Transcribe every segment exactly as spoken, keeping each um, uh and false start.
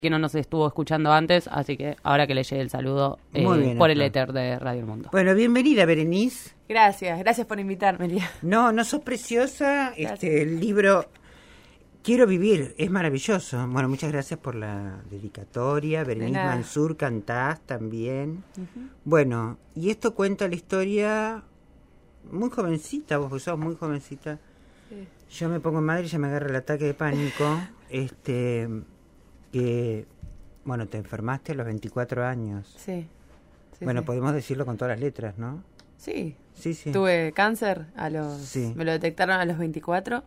que no nos estuvo escuchando antes, así que ahora que le llegue el saludo eh, bien, por acá. el éter de Radio El Mundo. Bueno, bienvenida, Berenice. Gracias, gracias por invitarme, Lía. No, no sos preciosa. Este, el libro Quiero Vivir es maravilloso. Bueno, muchas gracias por la dedicatoria. Berenice Mansur, cantás también. Uh-huh. Bueno, y esto cuenta la historia muy jovencita, vos que sos muy jovencita. Sí. Yo me pongo madre y ya me agarra el ataque de pánico. este... que, bueno, te enfermaste a los veinticuatro años. Sí. sí bueno, sí. podemos decirlo con todas las letras, ¿no? Sí. Sí, sí. Tuve cáncer a los... Sí. Me lo detectaron a los veinticuatro.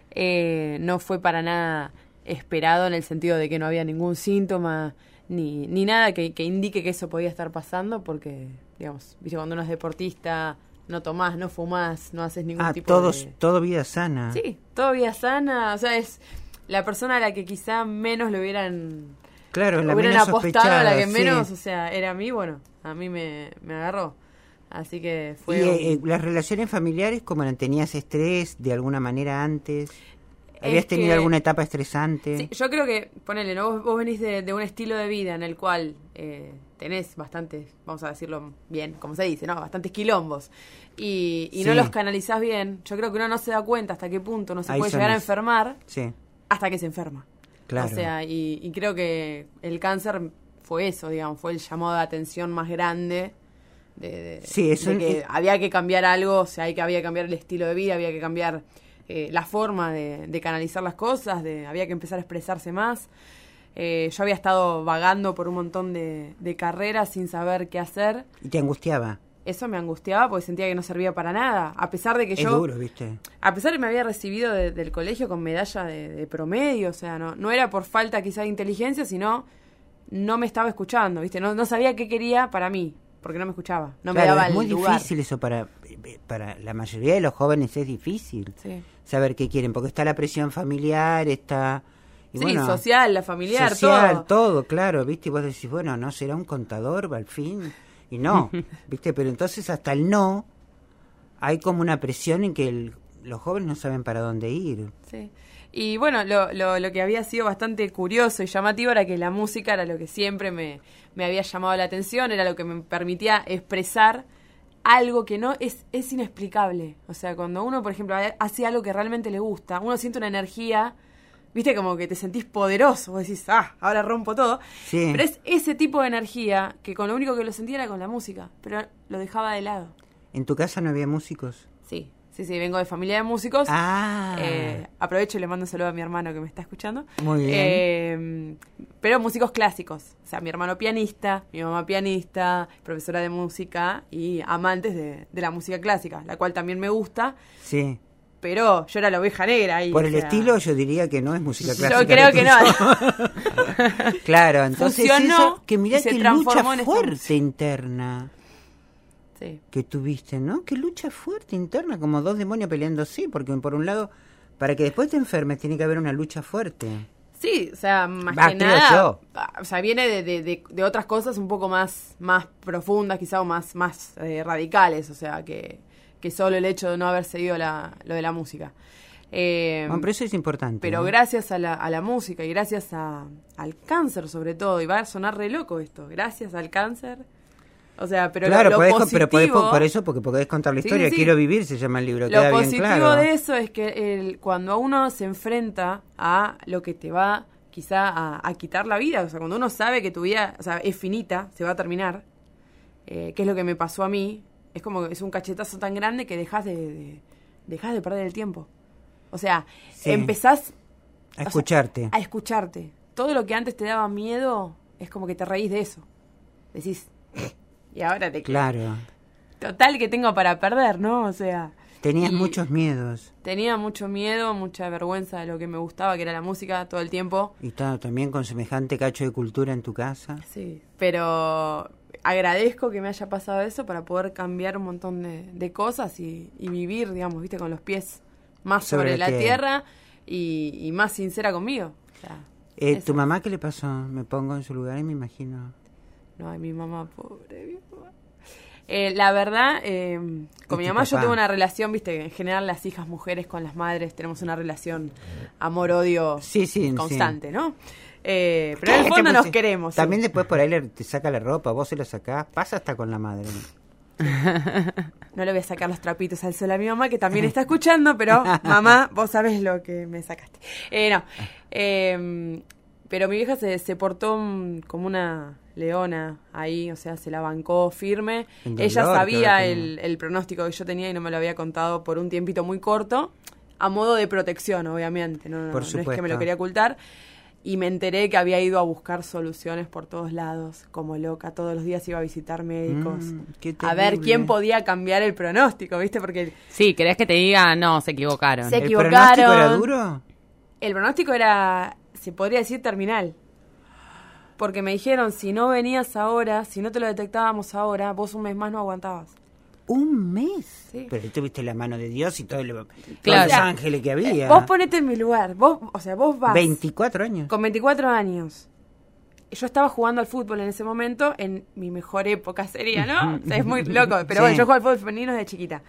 Eh, no fue para nada esperado en el sentido de que no había ningún síntoma ni, ni nada que, que indique que eso podía estar pasando porque, digamos, viste, cuando uno es deportista, no tomás, no fumás, no haces ningún ah, tipo todos, de... todo vida sana. Sí, todo vida sana. O sea, es... la persona a la que quizá menos le hubieran claro, la hubieran menos apostado, a la que sí. menos, o sea, era a mí, bueno, a mí me, me agarró. Así que fue... ¿Y un... eh, las relaciones familiares, cómo eran? ¿Tenías estrés de alguna manera antes? ¿Habías es tenido que, alguna etapa estresante? Sí, yo creo que, ponele, ¿no? vos, vos venís de, de un estilo de vida en el cual eh, tenés bastantes, vamos a decirlo bien, como se dice, ¿no? Bastantes quilombos. Y, y sí. no los canalizás bien. Yo creo que uno no se da cuenta hasta qué punto no se Ahí puede llegar es. a enfermar. Sí. Hasta que se enferma. Claro. O sea, y, y creo que el cáncer fue eso, digamos, fue el llamado de atención más grande de, de, sí, eso de que es... había que cambiar algo, o sea, hay que, había que cambiar el estilo de vida, había que cambiar eh, la forma de, de canalizar las cosas, de, había que empezar a expresarse más. Eh, yo había estado vagando por un montón de, de carreras sin saber qué hacer. ¿Y te angustiaba? Eso me angustiaba porque sentía que no servía para nada, a pesar de que es yo... Es duro, ¿viste? A pesar de que me había recibido de, del colegio con medalla de, de promedio, o sea, no no era por falta quizá de inteligencia, sino no me estaba escuchando, ¿viste? No, no sabía qué quería para mí, porque no me escuchaba, no claro, me daba es muy el lugar. difícil eso para, para la mayoría de los jóvenes, es difícil sí. saber qué quieren, porque está la presión familiar, está... Y sí, bueno, social, la familiar, social, todo. todo, claro, ¿viste? Y vos decís, bueno, ¿no será un contador al fin? Y no, ¿viste? Pero entonces hasta el no, hay como una presión en que el, los jóvenes no saben para dónde ir. Sí. Y bueno, lo, lo, lo que había sido bastante curioso y llamativo era que la música era lo que siempre me, me había llamado la atención, era lo que me permitía expresar algo que no es, es inexplicable. O sea, cuando uno, por ejemplo, hace algo que realmente le gusta, uno siente una energía... Viste, como que te sentís poderoso, vos decís, ah, ahora rompo todo. Sí. Pero es ese tipo de energía que con lo único que lo sentía era con la música, pero lo dejaba de lado. ¿En tu casa no había músicos? Sí, sí, sí, vengo de familia de músicos. Ah. Eh, aprovecho y le mando un saludo a mi hermano que me está escuchando. Muy bien. Eh, pero músicos clásicos. O sea, mi hermano pianista, mi mamá pianista, profesora de música y amantes de, de la música clásica, la cual también me gusta. Sí. Pero yo era la oveja negra ahí. Por el o sea, estilo yo diría que no es música clásica. Yo creo que no. Claro, entonces funcionó, eso, que mirá y se qué transformó lucha en fuerte esta... interna sí. que tuviste, ¿no? Qué lucha fuerte interna, como dos demonios peleándose, porque por un lado, para que después te enfermes tiene que haber una lucha fuerte. Sí, o sea, más Va, que creo nada, yo. o sea, viene de, de, de, de otras cosas un poco más, más profundas quizá o más, más eh, radicales, o sea, que, que solo el hecho de no haber seguido la, lo de la música. Eh, Bueno, pero eso es importante. Pero ¿no? gracias a la, a la música y gracias a, al cáncer sobre todo, y va a sonar re loco esto, gracias al cáncer, o sea, pero claro, lo, lo podés, positivo... pero podés, por eso, porque podés contar la Sí, historia, sí. Quiero Vivir se llama el libro, Lo queda bien positivo claro. de eso es que el, cuando uno se enfrenta a lo que te va quizá a, a quitar la vida, o sea, cuando uno sabe que tu vida, o sea, es finita, se va a terminar, eh, que es lo que me pasó a mí, es como que es un cachetazo tan grande que dejas de, de, dejas de perder el tiempo. O sea, sí. empezás a escucharte. O sea, a escucharte. Todo lo que antes te daba miedo es como que te reís de eso. Decís, y ahora te... Claro. Total que tengo para perder, ¿no? O sea... Tenías muchos miedos. Tenía mucho miedo, mucha vergüenza de lo que me gustaba, que era la música, todo el tiempo. Y está también con semejante cacho de cultura en tu casa. Sí, pero agradezco que me haya pasado eso para poder cambiar un montón de, de cosas y, y vivir, digamos, viste, con los pies más sobre, sobre la que... tierra y, y más sincera conmigo. O sea, eh, ¿Tu mamá qué le pasó? Me pongo en su lugar y me imagino. No, ay, mi mamá, pobre, mi mamá. Eh, la verdad, eh, con mi mamá papá? yo tengo una relación, viste, en general las hijas mujeres con las madres tenemos una relación amor-odio sí, sí, constante, sí. ¿no? Eh, pero en el fondo nos queremos. También sí. después por ahí le, te saca la ropa, vos se la sacás, pasa hasta con la madre. No le voy a sacar los trapitos al sol a mi mamá, que también está escuchando, pero mamá, vos sabés lo que me sacaste. Eh, no, eh, pero mi vieja se, se portó mm, como una leona ahí, o sea, se la bancó firme. Dolor, Ella sabía el, el pronóstico que yo tenía y no me lo había contado por un tiempito muy corto, a modo de protección, obviamente, no, no, Por no es supuesto. que me lo quería ocultar. Y me enteré que había ido a buscar soluciones por todos lados, como loca. Todos los días iba a visitar médicos. Mm, qué a ver terrible. quién podía cambiar el pronóstico, ¿viste? Porque Sí, ¿querés que te diga? No, se equivocaron. Se ¿El equivocaron. pronóstico era duro? el pronóstico era, se podría decir, terminal. Porque me dijeron, si no venías ahora, si no te lo detectábamos ahora, vos un mes más no aguantabas. ¿Un mes? Sí. Pero tuviste la mano de Dios y todo el, todos Claro. los ángeles que había. Vos ponete en mi lugar. Vos, o sea, vos vas... veinticuatro años. Con veinticuatro años. Yo estaba jugando al fútbol en ese momento, en mi mejor época sería, ¿no? O sea, es muy loco, pero Sí. bueno, yo jugaba al fútbol femenino desde chiquita.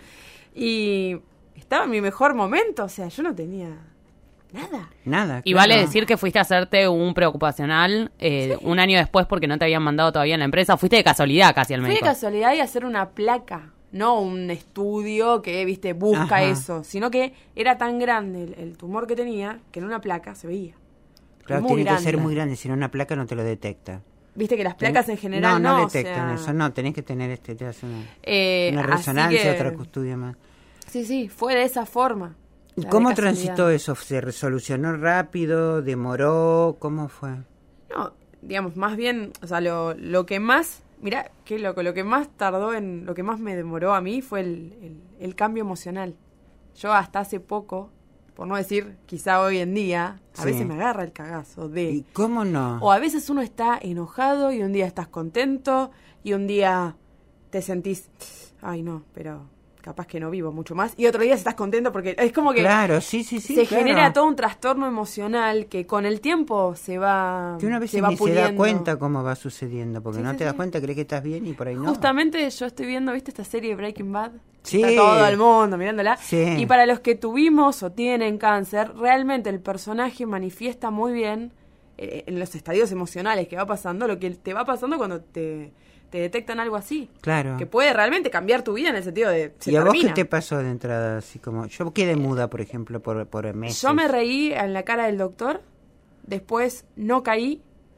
Y estaba en mi mejor momento, o sea, yo no tenía nada. Nada. Y claro. vale decir que fuiste a hacerte un preocupacional eh, un año después porque no te habían mandado todavía en la empresa. Fuiste de casualidad casi al Fui de médico. casualidad y hacer una placa, no un estudio que, viste, busca Ajá. eso, sino que era tan grande el, el tumor que tenía que en una placa se veía. Claro, muy tiene grande. que ser muy grande, si no una placa no te lo detecta. Viste que las placas en general no, no, no o detectan sea, eso, no, tenés que tener este, te hace una, eh, una así resonancia, que- otro estudio más. Sí, sí, fue de esa forma. ¿Y O sea, cómo de casualidad. transitó eso? ¿Se resolucionó rápido? ¿Demoró? ¿Cómo fue? No, digamos, más bien, o sea, lo, lo que más, mirá, qué loco, lo que más tardó en, lo que más me demoró a mí fue el, el, el cambio emocional. Yo hasta hace poco, por no decir quizá hoy en día, a Sí. veces me agarra el cagazo de... ¿Y cómo no? O a veces uno está enojado y un día estás contento y un día te sentís, ay no, pero capaz que no vivo mucho más. Y otro día estás contento porque es como que Claro, sí, sí, sí. se claro. genera todo un trastorno emocional que con el tiempo se va Que una vez se va ni se da puliendo. cuenta cómo va sucediendo, porque Sí, no sí, te das sí. cuenta, crees que estás bien y por ahí no. Justamente yo estoy viendo, ¿viste esta serie Breaking Bad? Sí. Está todo el mundo mirándola. Sí. Y para los que tuvimos o tienen cáncer, realmente el personaje manifiesta muy bien eh, en los estadios emocionales que va pasando, lo que te va pasando cuando te, te detectan algo así. Claro. Que puede realmente cambiar tu vida en el sentido de... Se ¿Y a vos termina. qué te pasó de entrada? Así como, yo quedé muda, por ejemplo, por, por meses. Yo me reí en la cara del doctor, después no caí.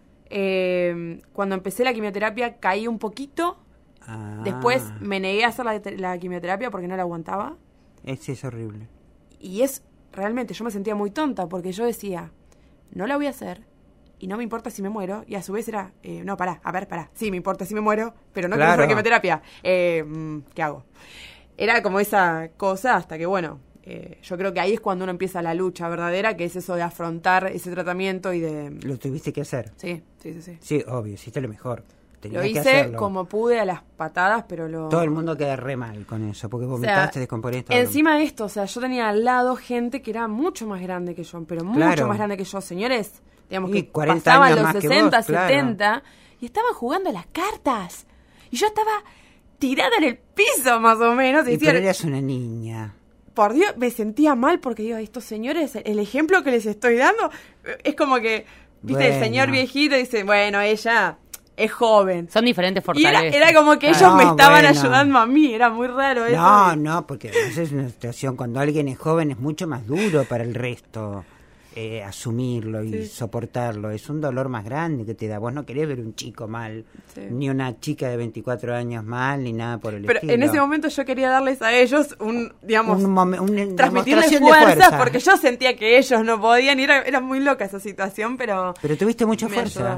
Eh, cuando empecé la quimioterapia caí un poquito. Ah, Después me negué a hacer la, la quimioterapia porque no la aguantaba. Ese es horrible. Y es, realmente, yo me sentía muy tonta porque yo decía, no la voy a hacer y no me importa si me muero. Y a su vez era, eh, no, pará, a ver, pará. Sí, me importa si me muero, pero no quiero Claro. hacer quimioterapia. Eh, mm, ¿Qué hago? Era como esa cosa hasta que, bueno, eh, yo creo que ahí es cuando uno empieza la lucha verdadera, que es eso de afrontar ese tratamiento y de... Lo tuviste que hacer. Sí, sí, sí, sí. Sí, obvio, hiciste lo mejor. Tenías Lo que hice hacerlo. como pude a las patadas, pero lo... Todo el mundo queda re mal con eso, porque O sea, vomitaste, descomponiste. todo. encima de esto, o sea, yo tenía al lado gente que era mucho más grande que yo, pero mucho Claro. más grande que yo, señores, digamos Y que cuarenta pasaban años los más que sesenta, vos, claro. setenta, y estaban jugando a las cartas. Y yo estaba tirada en el piso, más o menos, y Y decía, pero eras una niña. por Dios, me sentía mal porque digo, estos señores, el ejemplo que les estoy dando, es como que, viste, el Bueno. señor viejito dice, bueno, ella es joven. Son diferentes Y era, fortalezas. era como que ellos Ah, me no, estaban bueno. ayudando a mí, era muy raro eso. No, no, porque esa es una situación, cuando alguien es joven es mucho más duro para el resto eh, asumirlo y Sí. soportarlo. Es un dolor más grande que te da. Vos no querés ver un chico mal, Sí. ni una chica de veinticuatro años mal, ni nada por el Pero estilo. en ese momento yo quería darles a ellos un, digamos, Un momen- una transmitirles demostración de fuerza, fuerza. porque yo sentía que ellos no podían y era, era muy loca esa situación, pero... Pero tuviste mucha me fuerza. ayudó.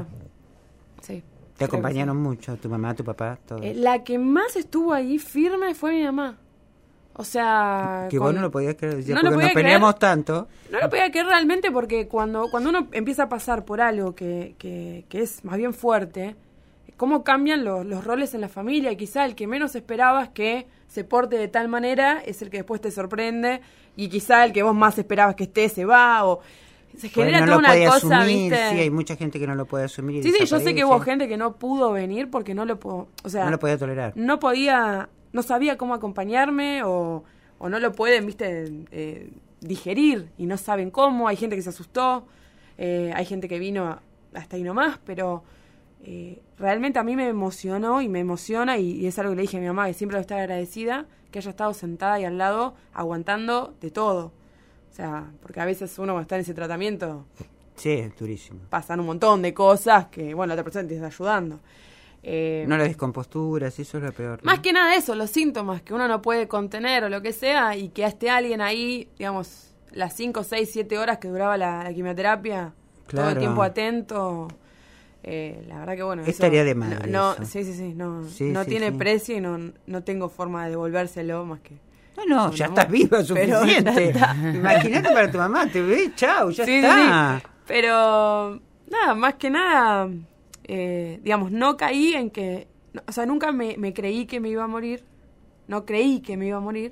Sí. Te creo que acompañaron mucho, tu mamá, tu papá, todo. sí. Eh, la que más estuvo ahí firme fue mi mamá. O sea... que con- vos no lo podías creer, decías, No lo porque podía nos creer. peleamos tanto. No lo podía creer realmente porque cuando, cuando uno empieza a pasar por algo que, que, que es más bien fuerte, cómo cambian los, los roles en la familia. Y quizá el que menos esperabas que se porte de tal manera es el que después te sorprende. Y quizá el que vos más esperabas que esté se va. O se Porque genera no toda lo una puede cosa, asumir, ¿viste? sí, hay mucha gente que no lo puede asumir y Sí, sí, yo sé que desaparece. hubo gente que no pudo venir porque no lo puedo, o sea, No lo podía tolerar. no podía, no sabía cómo acompañarme o, o no lo pueden, viste, eh, digerir y no saben cómo. Hay gente que se asustó, eh, hay gente que vino a, hasta ahí nomás, pero eh, realmente a mí me emocionó y me emociona, y, y es algo que le dije a mi mamá, que siempre lo está agradecida, que haya estado sentada ahí al lado, aguantando de todo. O sea, porque a veces uno cuando está en ese tratamiento... Sí, es durísimo. Pasan un montón de cosas que, bueno, la otra persona te está ayudando. Eh, no las descomposturas, eso es lo peor, ¿no? Más que nada eso, los síntomas que uno no puede contener o lo que sea, y que esté alguien ahí, digamos, las cinco, seis, siete horas que duraba la, la quimioterapia, claro, todo el tiempo atento. Eh, la verdad que bueno, es tarea de madre. No, no, sí, sí, sí, no, sí, no sí, tiene sí. precio, y no, no tengo forma de devolvérselo más que... No, no, ya estás viva, suficiente. Imagínate para tu mamá, te ve, chau, ya sí, está. Sí, sí. Pero, nada, más que nada, eh, digamos, no caí en que... No, o sea, nunca me, me creí que me iba a morir. No creí que me iba a morir.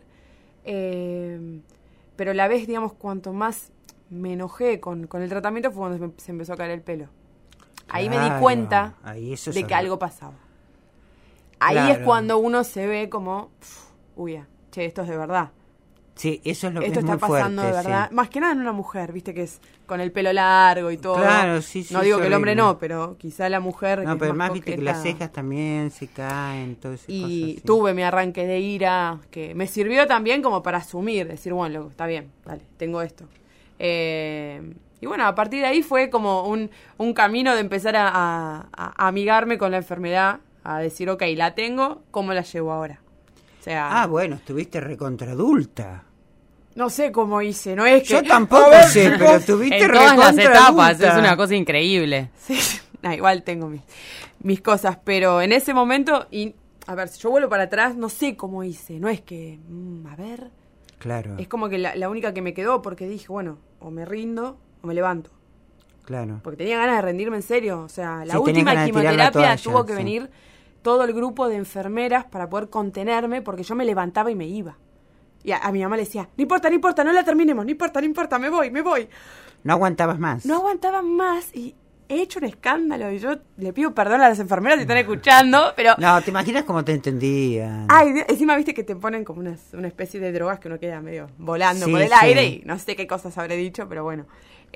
Eh, pero a la vez, digamos, cuanto más me enojé con, con el tratamiento fue cuando se, se empezó a caer el pelo. Ahí claro, me di cuenta de que algo, algo pasaba. Ahí claro. es cuando uno se ve como, uy, che, esto es de verdad. Sí, eso es lo que esto es está muy pasando fuerte, de verdad. Sí. Más que nada en una mujer, viste, que es con el pelo largo y todo. Claro, sí, sí. No digo que el hombre no, pero quizá la mujer. No, que pero es más más viste que las cejas también se caen, todo eso. Y tuve mi arranque de ira, que me sirvió también como para asumir, decir, bueno, loco, está bien, vale, tengo esto. Eh, y bueno, a partir de ahí fue como un, un camino de empezar a, a, a amigarme con la enfermedad, a decir, ok, la tengo, ¿cómo la llevo ahora? O sea, ah, bueno, estuviste recontradulta. No sé cómo hice, no es que... Yo tampoco ver, sé, pero tuviste en todas las etapas, adulta. Es una cosa increíble. Sí, nah, igual tengo mis, mis cosas, pero en ese momento, y a ver, si yo vuelvo para atrás, no sé cómo hice, no es que, mmm, a ver... Claro. Es como que la, la única que me quedó, porque dije, bueno, o me rindo o me levanto. Claro. Porque tenía ganas de rendirme en serio, o sea, la sí, última quimioterapia toalla, tuvo que sí. venir todo el grupo de enfermeras para poder contenerme, porque yo me levantaba y me iba. Y a, a mi mamá le decía, no importa, no importa, no la terminemos, no importa, no importa, me voy, me voy. No aguantabas más. No aguantaba más y he hecho un escándalo y yo le pido perdón a las enfermeras si están escuchando, pero... No, ¿te imaginas cómo te entendían? Ay, encima viste que te ponen como una, una especie de drogas que uno queda medio volando sí, por el sí. aire y no sé qué cosas habré dicho, pero bueno.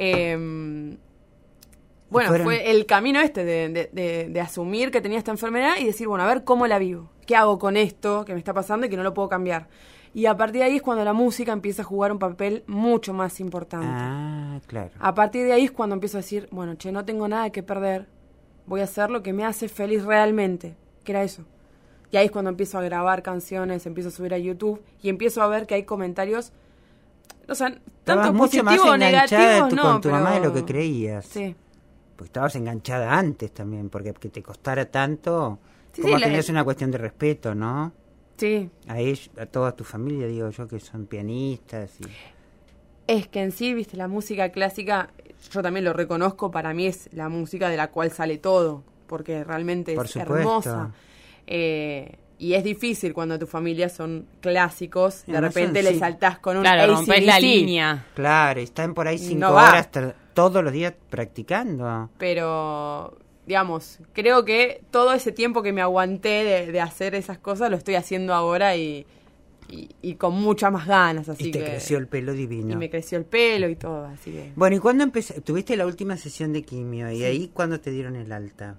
Eh, bueno, fueron... fue el camino este de, de, de, de asumir que tenía esta enfermedad y decir, bueno, a ver cómo la vivo. ¿Qué hago con esto que me está pasando y que no lo puedo cambiar? Y a partir de ahí es cuando la música empieza a jugar un papel mucho más importante. Ah, claro. A partir de ahí es cuando empiezo a decir, bueno, che, no tengo nada que perder. Voy a hacer lo que me hace feliz realmente, que era eso. Y ahí es cuando empiezo a grabar canciones, empiezo a subir a YouTube y empiezo a ver que hay comentarios, o sea, tanto positivos o negativos, tu, no, con tu pero... mamá de lo que creías. Sí. Pues estabas enganchada antes también, porque que te costara tanto, sí, como sí, tenías la... una cuestión de respeto, ¿no? Sí. A ellos, a toda tu familia, digo yo, que son pianistas y... Es que en sí, viste, la música clásica, yo también lo reconozco, para mí es la música de la cual sale todo, porque realmente Por es supuesto. hermosa. Eh, y es difícil cuando tu familia son clásicos, de no repente son, le sí. saltás con un claro, A C D C. rompés la línea. Claro, están por ahí cinco No horas t- todos los días practicando. Pero, digamos, creo que todo ese tiempo que me aguanté de, de hacer esas cosas lo estoy haciendo ahora y, y, y con muchas más ganas. Así y te que, creció el pelo divino. Y me creció el pelo y todo, así que... Bueno, ¿y cuándo empezaste? Tuviste la última sesión de quimio, ¿y sí. ahí cuándo te dieron el alta?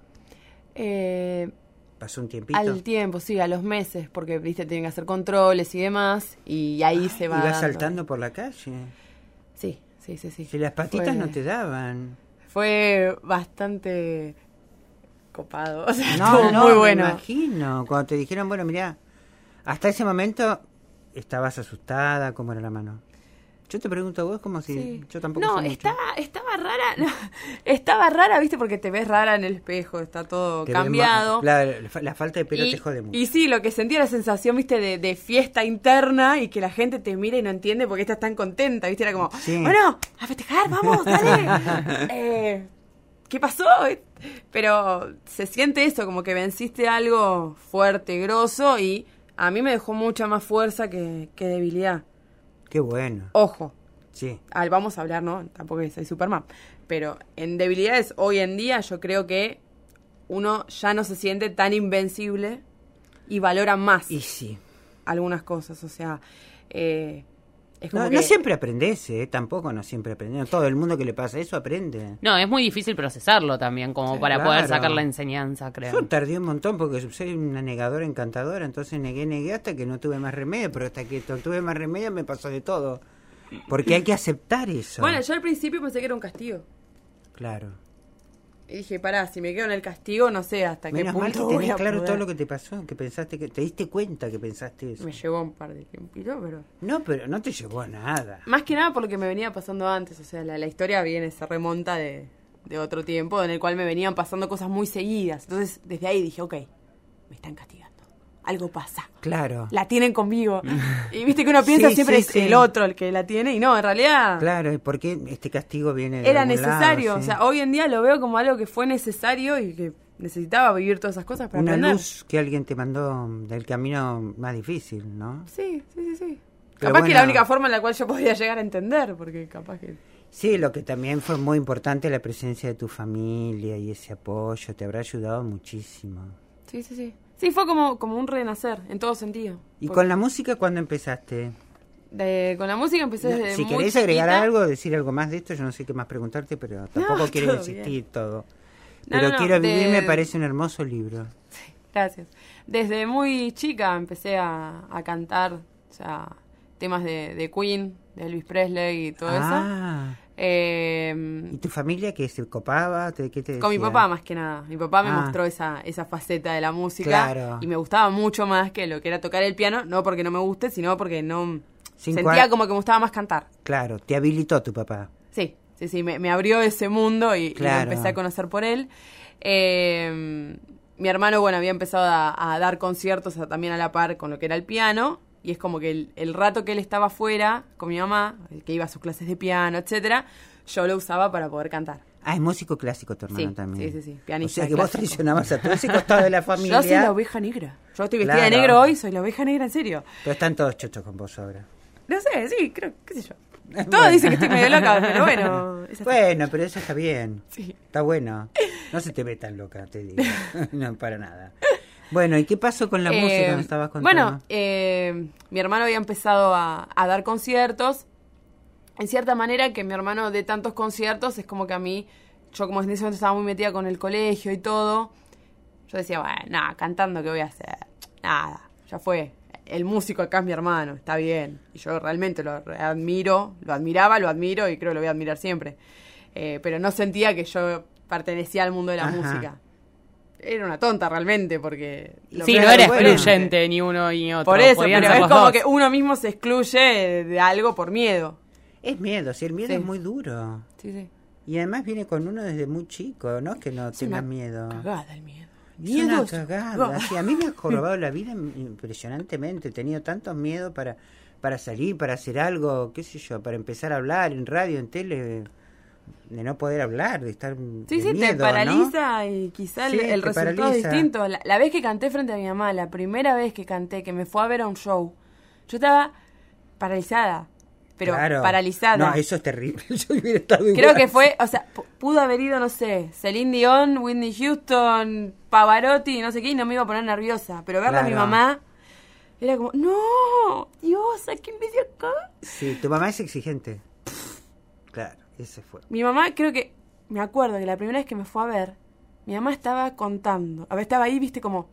Eh... ¿Pasó un tiempito? Al tiempo, sí, a los meses, porque, viste, tienen que hacer controles y demás, y ahí Ay, se va ¿Ibas dando. saltando por la calle? Sí, sí, sí, sí. Si las patitas fue, no te daban. Fue bastante copado, o sea, No, estuvo no, muy me bueno. imagino. Cuando te dijeron, bueno, mirá, hasta ese momento estabas asustada, ¿cómo era la mano? Yo te pregunto a vos como si Sí. yo tampoco No, sé mucho. estaba, estaba rara, no, estaba rara, viste, porque te ves rara en el espejo, está todo Te cambiado. ven ma- la, la falta de pelo y, te jode mucho. y sí, lo que sentía la sensación, viste, de, de fiesta interna y que la gente te mira y no entiende por qué estás tan contenta, viste, era como, Sí. bueno, a festejar, vamos, dale. eh, ¿Qué pasó? Pero se siente eso, como que venciste algo fuerte, grosso, y a mí me dejó mucha más fuerza que, que debilidad. Qué bueno. Ojo, Sí. al, vamos a hablar, ¿no? Tampoco que soy Superman, pero en debilidades hoy en día yo creo que uno ya no se siente tan invencible y valora más Y sí. algunas cosas, o sea, eh, Es como No, que... no siempre aprendes, ¿eh? Tampoco no siempre aprendes. No, todo el mundo que le pasa eso aprende. No, es muy difícil procesarlo también, como Sí, para claro. poder sacar la enseñanza, creo. Yo tardé un montón porque soy una negadora encantadora, entonces negué, negué hasta que no tuve más remedio, pero hasta que no tuve más remedio me pasó de todo. Porque hay que aceptar eso. Bueno, yo al principio pensé que era un castigo. Claro. Y dije, pará, si me quedo en el castigo, no sé hasta Menos qué mal que punto voy tenés a claro poder. todo lo que te pasó, que pensaste que... Te diste cuenta que pensaste eso. Me llevó un par de tiempitos, pero... No, pero no te llevó a nada. Más que nada por lo que me venía pasando antes. O sea, la, la historia viene, se remonta de, de otro tiempo en el cual me venían pasando cosas muy seguidas. Entonces, desde ahí dije, ok, me están castigando. Algo pasa. Claro. La tienen conmigo. Y viste que uno piensa Sí, siempre sí, es sí. el otro el que la tiene. Y no, en realidad Claro, ¿y por qué este castigo viene de era algún necesario. lado, O sí? sea, hoy en día lo veo como algo que fue necesario y que necesitaba vivir todas esas cosas para Una aprender. luz que alguien te mandó del camino más difícil, ¿no? Sí, sí, sí, sí. Pero Capaz que bueno. la única forma en la cual yo podía llegar a entender, porque capaz que... Sí, lo que también fue muy importante, la presencia de tu familia y ese apoyo, te habrá ayudado muchísimo. Sí, sí, sí. Sí, fue como, como un renacer, en todo sentido. ¿Y Porque con la música cuándo empezaste? de- con la música empecé No, desde si muy querés agregar chiquita. algo, decir algo más de esto, yo no sé qué más preguntarte, pero tampoco No, quiero todo insistir bien. todo. No, Pero no, no, Quiero Vivir de- me parece un hermoso libro. Gracias. Desde muy chica empecé a, a cantar, o sea, temas de, de Queen, de Elvis Presley y todo eso. Ah, Eh, ¿y tu familia qué se copaba? ¿Te- ¿Qué te con mi decía? papá más que nada. Mi papá me Ah. mostró esa, esa faceta de la música Claro. y me gustaba mucho más que lo que era tocar el piano, no porque no me guste, sino porque no Cinco sentía a- como que me gustaba más cantar. Claro, te habilitó tu papá. Sí, sí, sí, me, me abrió ese mundo y, y Claro. lo empecé a conocer por él. Eh, mi hermano, bueno, había empezado a, a dar conciertos a- también a la par con lo que era el piano, y es como que el, el rato que él estaba afuera con mi mamá, el que iba a sus clases de piano, etcétera, yo lo usaba para poder cantar. Ah, es músico clásico tu hermano Sí, también. sí, sí, sí, O pianista sea que vos clásico. traicionabas a todo ese costado de la familia. Yo soy la oveja negra. Yo estoy vestida de Claro. negro hoy, soy la oveja negra, en serio. Pero están todos chochos con vos ahora. No sé, sí, creo, qué sé yo. Todos Bueno. dicen que estoy medio loca, pero bueno. Es así. Bueno, pero eso está bien. Sí. Está bueno. No se te ve tan loca, te digo. No, para nada. Bueno, ¿y qué pasó con la Eh, música? Me estabas contando. Bueno, eh, mi hermano había empezado a, a dar conciertos. En cierta manera, que mi hermano de tantos conciertos es como que a mí, yo como en ese momento estaba muy metida con el colegio y todo, yo decía, bueno, nada, cantando, ¿qué voy a hacer? Nada, ya fue. El músico acá es mi hermano, está bien. Y yo realmente lo admiro, lo admiraba, lo admiro y creo que lo voy a admirar siempre. Eh, pero no sentía que yo pertenecía al mundo de la Ajá. música. Era una tonta realmente, porque... lo Sí, que no era era bueno. excluyente ni uno ni otro. Por eso, podían pero ser es los como dos. que uno mismo se excluye de algo por miedo. Es miedo, si el miedo Sí. es muy duro. Sí, sí. Y además viene con uno desde muy chico, ¿no? Que no Es tengas una miedo. Cagada el miedo. Es una Miedo es cagada. cagada. Sí, a mí me ha jorobado la vida impresionantemente. He tenido tantos miedos para, para salir, para hacer algo, qué sé yo, para empezar a hablar en radio, en tele, de no poder hablar, de estar Sí, de sí, miedo, te ¿no? paraliza y quizá el, Sí, el te resultado es paraliza. distinto. La, la vez que canté frente a mi mamá, la primera vez que canté, que me fue a ver a un show, yo estaba paralizada. Pero Claro. paralizada. No, eso es terrible. Yo hubiera estado Creo igual. que fue, o sea, p- pudo haber ido, no sé, Celine Dion, Whitney Houston, Pavarotti, no sé qué, y no me iba a poner nerviosa. Pero verla a mi Claro. mamá era como, no, Dios, ¿a quién me dio acá? Sí, tu mamá es exigente. Claro, ese fue. Mi mamá, creo que, me acuerdo que la primera vez que me fue a ver, mi mamá estaba contando. A ver, estaba ahí, viste, como,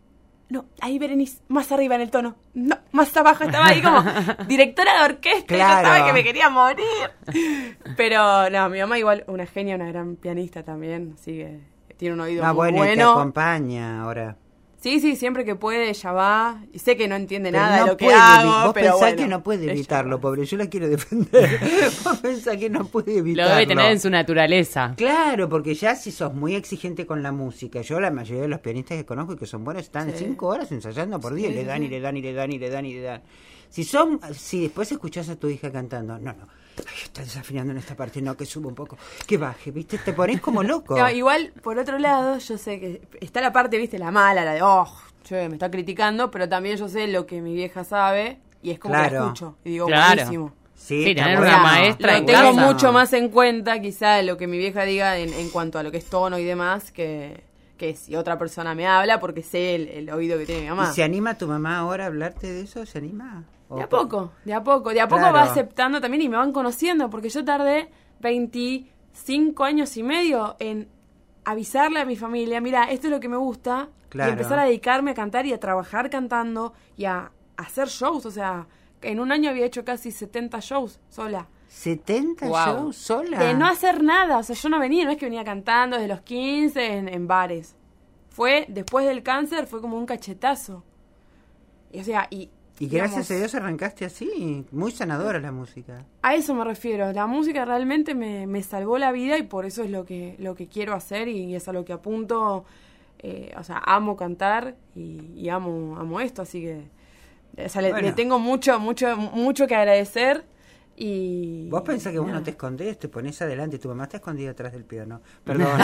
no, ahí Berenice, más arriba en el tono, no, más abajo, estaba ahí como directora de orquesta, y yo Claro. estaba que me quería morir. Pero, no, mi mamá igual, una genia, una gran pianista también, así que tiene un oído Ah, muy bueno, y te bueno. acompaña ahora. Sí, sí, siempre que puede ella va, y sé que no entiende Pero nada no de lo que puede hago, evi- Vos pero pensás bueno, que no puede ella evitarlo, va. pobre. Yo la quiero defender. Vos pensás que no puede Lo evitarlo. debe tener en su naturaleza. Claro, porque ya si sos muy exigente con la música, yo la mayoría de los pianistas que conozco y que son buenos están Sí. cinco horas ensayando por día y Sí, le sí, dan sí. y le dan y le dan y le dan y le dan. Si son, si después escuchás a tu hija cantando, no, no, ay, está desafinando en esta parte, no, que suba un poco, que baje, ¿viste? Te pones como loco. No, igual, por otro lado, yo sé que está la parte, viste, la mala, la de, oh, che, me está criticando, pero también yo sé lo que mi vieja sabe, y es como que la Claro. escucho, y digo, Claro. buenísimo. Sí, Sí, está tener bueno. una maestra Lo en tengo casa. mucho más en cuenta, quizá, lo que mi vieja diga en, en cuanto a lo que es tono y demás, que, que si otra persona me habla, porque sé el, el oído que tiene mi mamá. ¿Y se anima tu mamá ahora a hablarte de eso? ¿Se anima? De a poco, de a poco, de a poco Claro. va aceptando también y me van conociendo, porque yo tardé veinticinco años y medio en avisarle a mi familia, mira, esto es lo que me gusta, Claro. y empezar a dedicarme a cantar y a trabajar cantando y a hacer shows, o sea, en un año había hecho casi setenta shows sola. ¿setenta Wow. shows sola? De no hacer nada, o sea, yo no venía, no es que venía cantando desde los quince en, en bares. Fue, después del cáncer, fue como un cachetazo. Y, o sea, y... Y digamos, gracias a Dios arrancaste así, muy sanadora la música. a eso me refiero, la música realmente me, me salvó la vida y por eso es lo que, lo que quiero hacer y es a lo que apunto. Eh, o sea, amo cantar y, y amo, amo esto, así que o sea, le, Bueno. le tengo mucho, mucho, mucho que agradecer. Y Vos pensás que vos nada. no te escondés, te pones adelante, tu mamá está escondida atrás del piano. Perdón.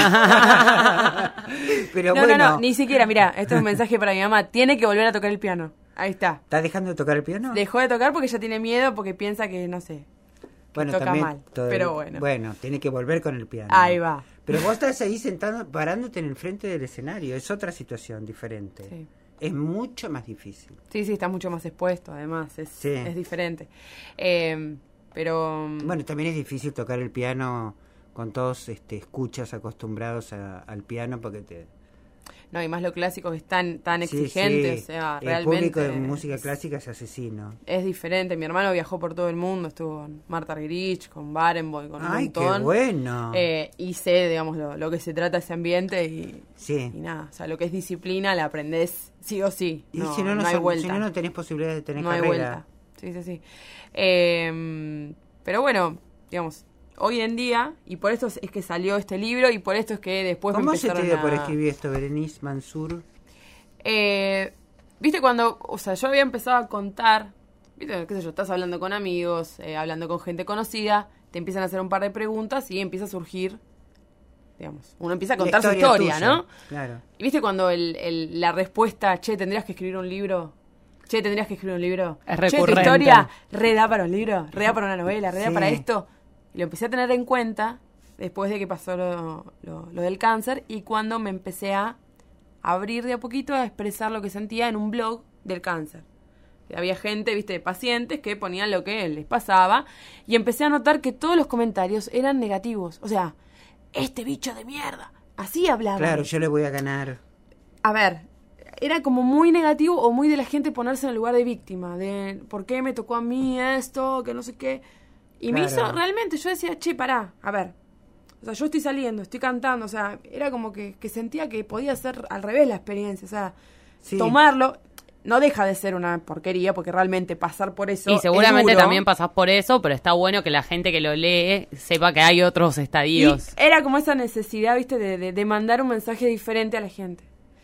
Pero no, bueno, no, no, ni siquiera, mira, esto es un mensaje para mi mamá, tiene que volver a tocar el piano. Ahí está. ¿estás dejando de tocar el piano? Dejó de tocar porque ella tiene miedo, porque piensa que, no sé, que Bueno, toca también mal. todo- Pero bueno, Bueno, tiene que volver con el piano. ahí va. Pero vos estás ahí sentado, parándote en el frente del escenario, es otra situación diferente. Sí. Es mucho más difícil. Sí, sí, está mucho más expuesto, además, es, Sí. es diferente. Eh, pero... Bueno, también es difícil tocar el piano con todos este, escuchas acostumbrados a- al piano porque te... No, y más lo clásico que es tan, tan Sí, exigente, sí. o sea, El realmente... público de música es- clásica es asesino. Es diferente. Mi hermano viajó por todo el mundo, estuvo con Marta Argerich, con Barenboim, con un ¡Ay, qué montón. bueno! Eh, y sé, digamos, lo, lo que se trata ese ambiente y, Sí. y nada. O sea, lo que es disciplina la aprendés sí o sí. Y No, si no, no, no hay son- vuelta. si no, no tenés posibilidad de tener no hay carrera. vuelta. Sí, sí, sí. Eh, pero bueno, digamos, hoy en día, y por esto es que salió este libro y por esto es que después me ¿Cómo se te empezaron dio por a- escribir esto, Berenice Mansur? Eh, viste cuando, o sea, yo había empezado a contar, viste, qué sé yo, estás hablando con amigos, eh, hablando con gente conocida, te empiezan a hacer un par de preguntas y empieza a surgir, digamos, uno empieza a La contar su historia, tuya, ¿no? Claro. Y viste cuando el, el- la respuesta, che, tendrías que escribir un libro, che, tendrías que escribir un libro, Es che, tu recurrente. historia, re da para un libro, re da para una novela, re da Sí. para esto. Y lo empecé a tener en cuenta después de que pasó lo, lo- lo del cáncer y cuando me empecé a abrir de a poquito a expresar lo que sentía en un blog del cáncer. Había gente, viste, pacientes que ponían lo que les pasaba y empecé a notar que todos los comentarios eran negativos. O sea, este bicho de mierda. Así hablaban. Claro, yo le voy a ganar. A ver, era como muy negativo o muy de la gente ponerse en el lugar de víctima, de por qué me tocó a mí esto, que no sé qué. Y me Claro. hizo, realmente, yo decía, che, pará, a ver. O sea, yo estoy saliendo, estoy cantando, o sea, era como que, que sentía que podía ser al revés la experiencia, o sea, Sí. tomarlo, no deja de ser una porquería, porque realmente pasar por eso Y seguramente es duro. también pasás por eso, pero está bueno que la gente que lo lee sepa que hay otros estadios. Y era como esa necesidad, viste, de, de, de mandar un mensaje diferente a la gente.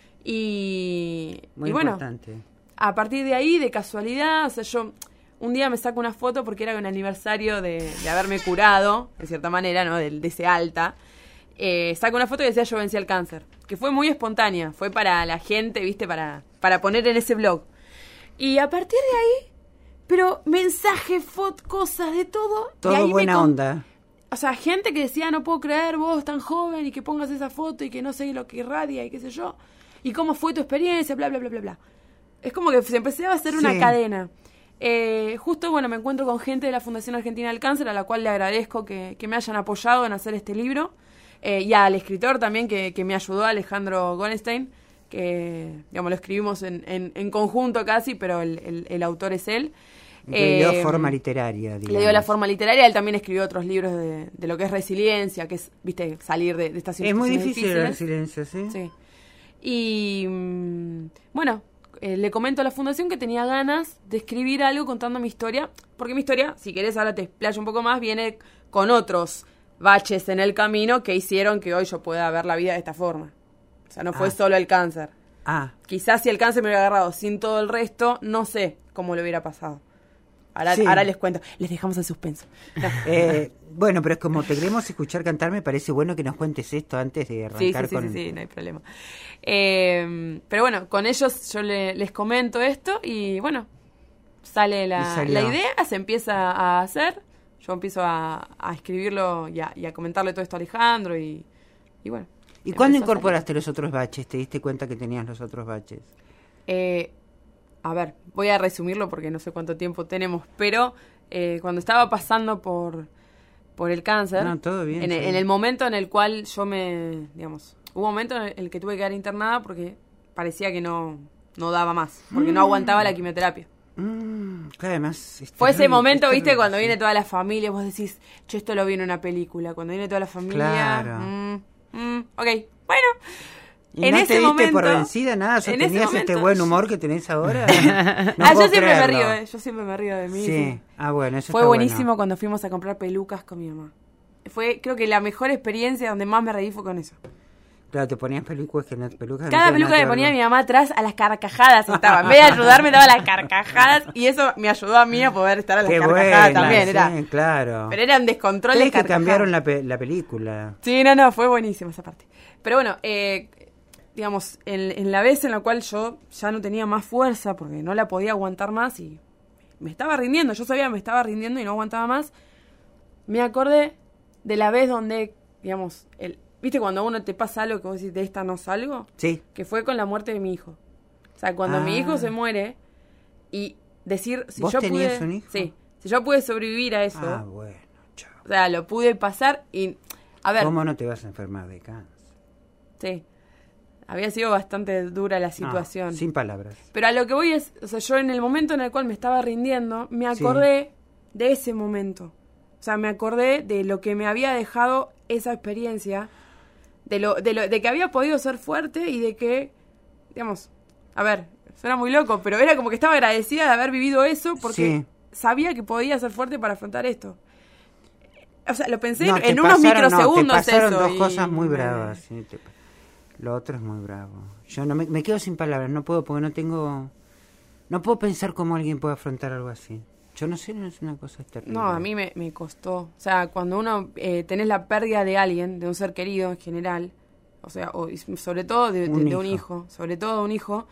Y, Muy y bueno, importante. a partir de ahí, de casualidad, o sea, yo un día me saco una foto porque era un aniversario de, de haberme curado, de cierta manera, ¿no? De, de ese alta. Eh, saco una foto y decía yo vencí al cáncer, que fue muy espontánea, fue para la gente, viste, para, para poner en ese blog. Y a partir de ahí, pero mensajes, fotos, cosas, de todo. de Todo ahí me buena con- onda. O sea, gente que decía, no puedo creer vos tan joven y que pongas esa foto y que no sé lo que irradia y qué sé yo. Y cómo fue tu experiencia, bla, bla, bla, bla, bla. Es como que se empezó a hacer una Sí. cadena. Eh, justo, bueno, me encuentro con gente de la Fundación Argentina del Cáncer, a la cual le agradezco que, que me hayan apoyado en hacer este libro. Eh, y al escritor también que, que me ayudó, Alejandro Gorenstein, que, digamos, lo escribimos en, en, en conjunto casi, pero el, el, el autor es él. Que le dio Eh, forma literaria, digamos. Le dio la forma literaria. Él también escribió otros libros de, de lo que es resiliencia, que es, viste, salir de, de estas Es muy situaciones difícil la difíciles. resiliencia, ¿sí? Sí. Y mm, bueno, eh, le comento a la fundación que tenía ganas de escribir algo contando mi historia, porque mi historia, si querés ahora te explayo un poco más, viene con otros baches en el camino que hicieron que hoy yo pueda ver la vida de esta forma. O sea, no fue Ah. solo el cáncer. Ah, Quizás si el cáncer me hubiera agarrado sin todo el resto, no sé cómo le hubiera pasado. Ahora, Sí. ahora les cuento. Les dejamos el suspenso. No. eh, bueno, pero es como te queremos escuchar cantar, me parece bueno que nos cuentes esto antes de Sí, sí, arrancar sí, con... sí, sí, no hay problema. Eh, pero bueno, con ellos yo le- les comento esto y bueno, sale Y la, salió. la idea, se empieza a hacer, yo empiezo a, a escribirlo y a, y a comentarle todo esto a Alejandro y, y bueno. ¿Y cuándo incorporaste los otros baches? ¿Te diste cuenta que tenías los otros baches? Eh, a ver, voy a resumirlo porque no sé cuánto tiempo tenemos, pero eh, cuando estaba pasando por, por el cáncer, no, todo bien, en, sí. el, en el momento en el cual yo me, digamos, hubo un momento en el que tuve que quedar internada porque parecía que no, no daba más, porque mm. no aguantaba la quimioterapia. Mm, claro, además, fue ese momento, viste, terrible, cuando sí. viene toda la familia, vos decís, yo esto lo vi en una película, cuando viene toda la familia, claro. mm, mm, ok, bueno, ¿y en no ese te diste momento, por vencida nada? ¿Sostenías momento, este buen humor que tenés ahora? No ah, yo siempre creerlo. me río, eh, yo siempre me río de mí. Sí, sí. Ah, bueno, eso fue está buenísimo bueno. Cuando fuimos a comprar pelucas con mi mamá. Fue, creo que la mejor experiencia donde más me reí fue con eso. Claro, te ponías películas que no, pelucas Cada no peluca que ponía mi mamá atrás, a las carcajadas estaba. En vez de ayudarme, daba las carcajadas. Y eso me ayudó a mí a poder estar a las Qué carcajadas buena, también. Sí, era, claro. Pero era un descontrol de que carcajadas. cambiaron la, pe la película. Sí, no, no, fue buenísima esa parte. Pero bueno, eh, digamos, en, en la vez en la cual yo ya no tenía más fuerza, porque no la podía aguantar más y me estaba rindiendo. Yo sabía que me estaba rindiendo y no aguantaba más. Me acordé de la vez donde, digamos, el... ¿Viste cuando a uno te pasa algo que vos decís, de esta no salgo? Sí. Que fue con la muerte de mi hijo. O sea, cuando ah. mi hijo se muere y decir, si ¿Vos yo tenías pude... un hijo? Sí. Si yo pude sobrevivir a eso... Ah, bueno, chao. O sea, lo pude pasar y... A ver... ¿Cómo no te vas a enfermar de cáncer? Sí. Había sido bastante dura la situación. No, sin palabras. Pero a lo que voy es... O sea, yo en el momento en el cual me estaba rindiendo, me acordé sí. de ese momento. O sea, me acordé de lo que me había dejado esa experiencia... De lo, de lo de que había podido ser fuerte y de que, digamos, a ver, suena muy loco, pero era como que estaba agradecida de haber vivido eso porque sí. sabía que podía ser fuerte para afrontar esto. O sea, lo pensé no, en pasaron, unos microsegundos. No, te pasaron eso, dos y... cosas muy bravas. Sí, te... Lo otro es muy bravo. Yo no me, me quedo sin palabras, no puedo porque no tengo, no puedo pensar cómo alguien puede afrontar algo así. Yo no sé, no es una cosa terrible. No, a mí me, me costó. O sea, cuando uno eh, tenés la pérdida de alguien, de un ser querido en general, o sea, o, sobre todo de un, de, de un hijo, sobre todo de un hijo,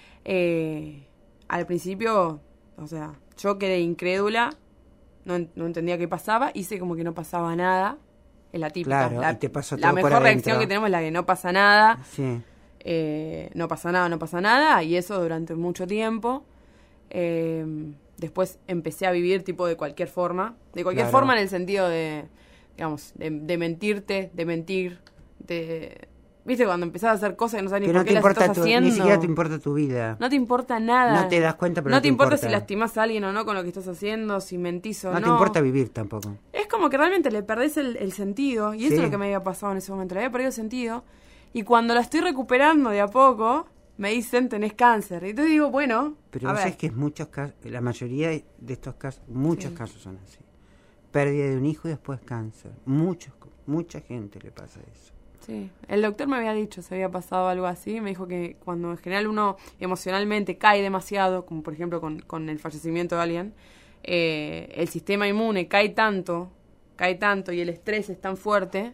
eh, al principio, o sea, yo quedé incrédula, no, no entendía qué pasaba, hice como que no pasaba nada, es la típica. Claro, la, y te pasó la todo mejor por reacción que tenemos es la que no pasa nada, sí. eh, no pasa nada, no pasa nada, y eso durante mucho tiempo. Eh, Después empecé a vivir tipo de cualquier forma. De cualquier claro. forma en el sentido de, digamos, de, de mentirte, de mentir, de... ¿Viste? Cuando empezás a hacer cosas que no sabes ni que por no qué las estás tu, haciendo. Ni siquiera te importa tu vida. No te importa nada. No te das cuenta, pero no, no te importa, importa si lastimás a alguien o no con lo que estás haciendo, si mentís o no. No te importa vivir tampoco. Es como que realmente le perdés el, el sentido. Y eso sí. es lo que me había pasado en ese momento. Le había perdido el sentido. Y cuando la estoy recuperando de a poco... me dicen, tenés cáncer. Y te digo, bueno, pero a vos ver. sabés que es muchos casos, la mayoría de estos casos, muchos sí. casos son así. Pérdida de un hijo y después cáncer. Muchos, mucha gente le pasa eso. Sí, el doctor me había dicho, se había pasado algo así, me dijo que cuando en general uno emocionalmente cae demasiado, como por ejemplo con, con el fallecimiento de alguien, eh, el sistema inmune cae tanto, cae tanto y el estrés es tan fuerte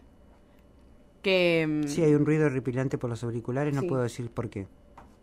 que... Sí, hay un ruido horripilante por los auriculares, no sí. puedo decir por qué.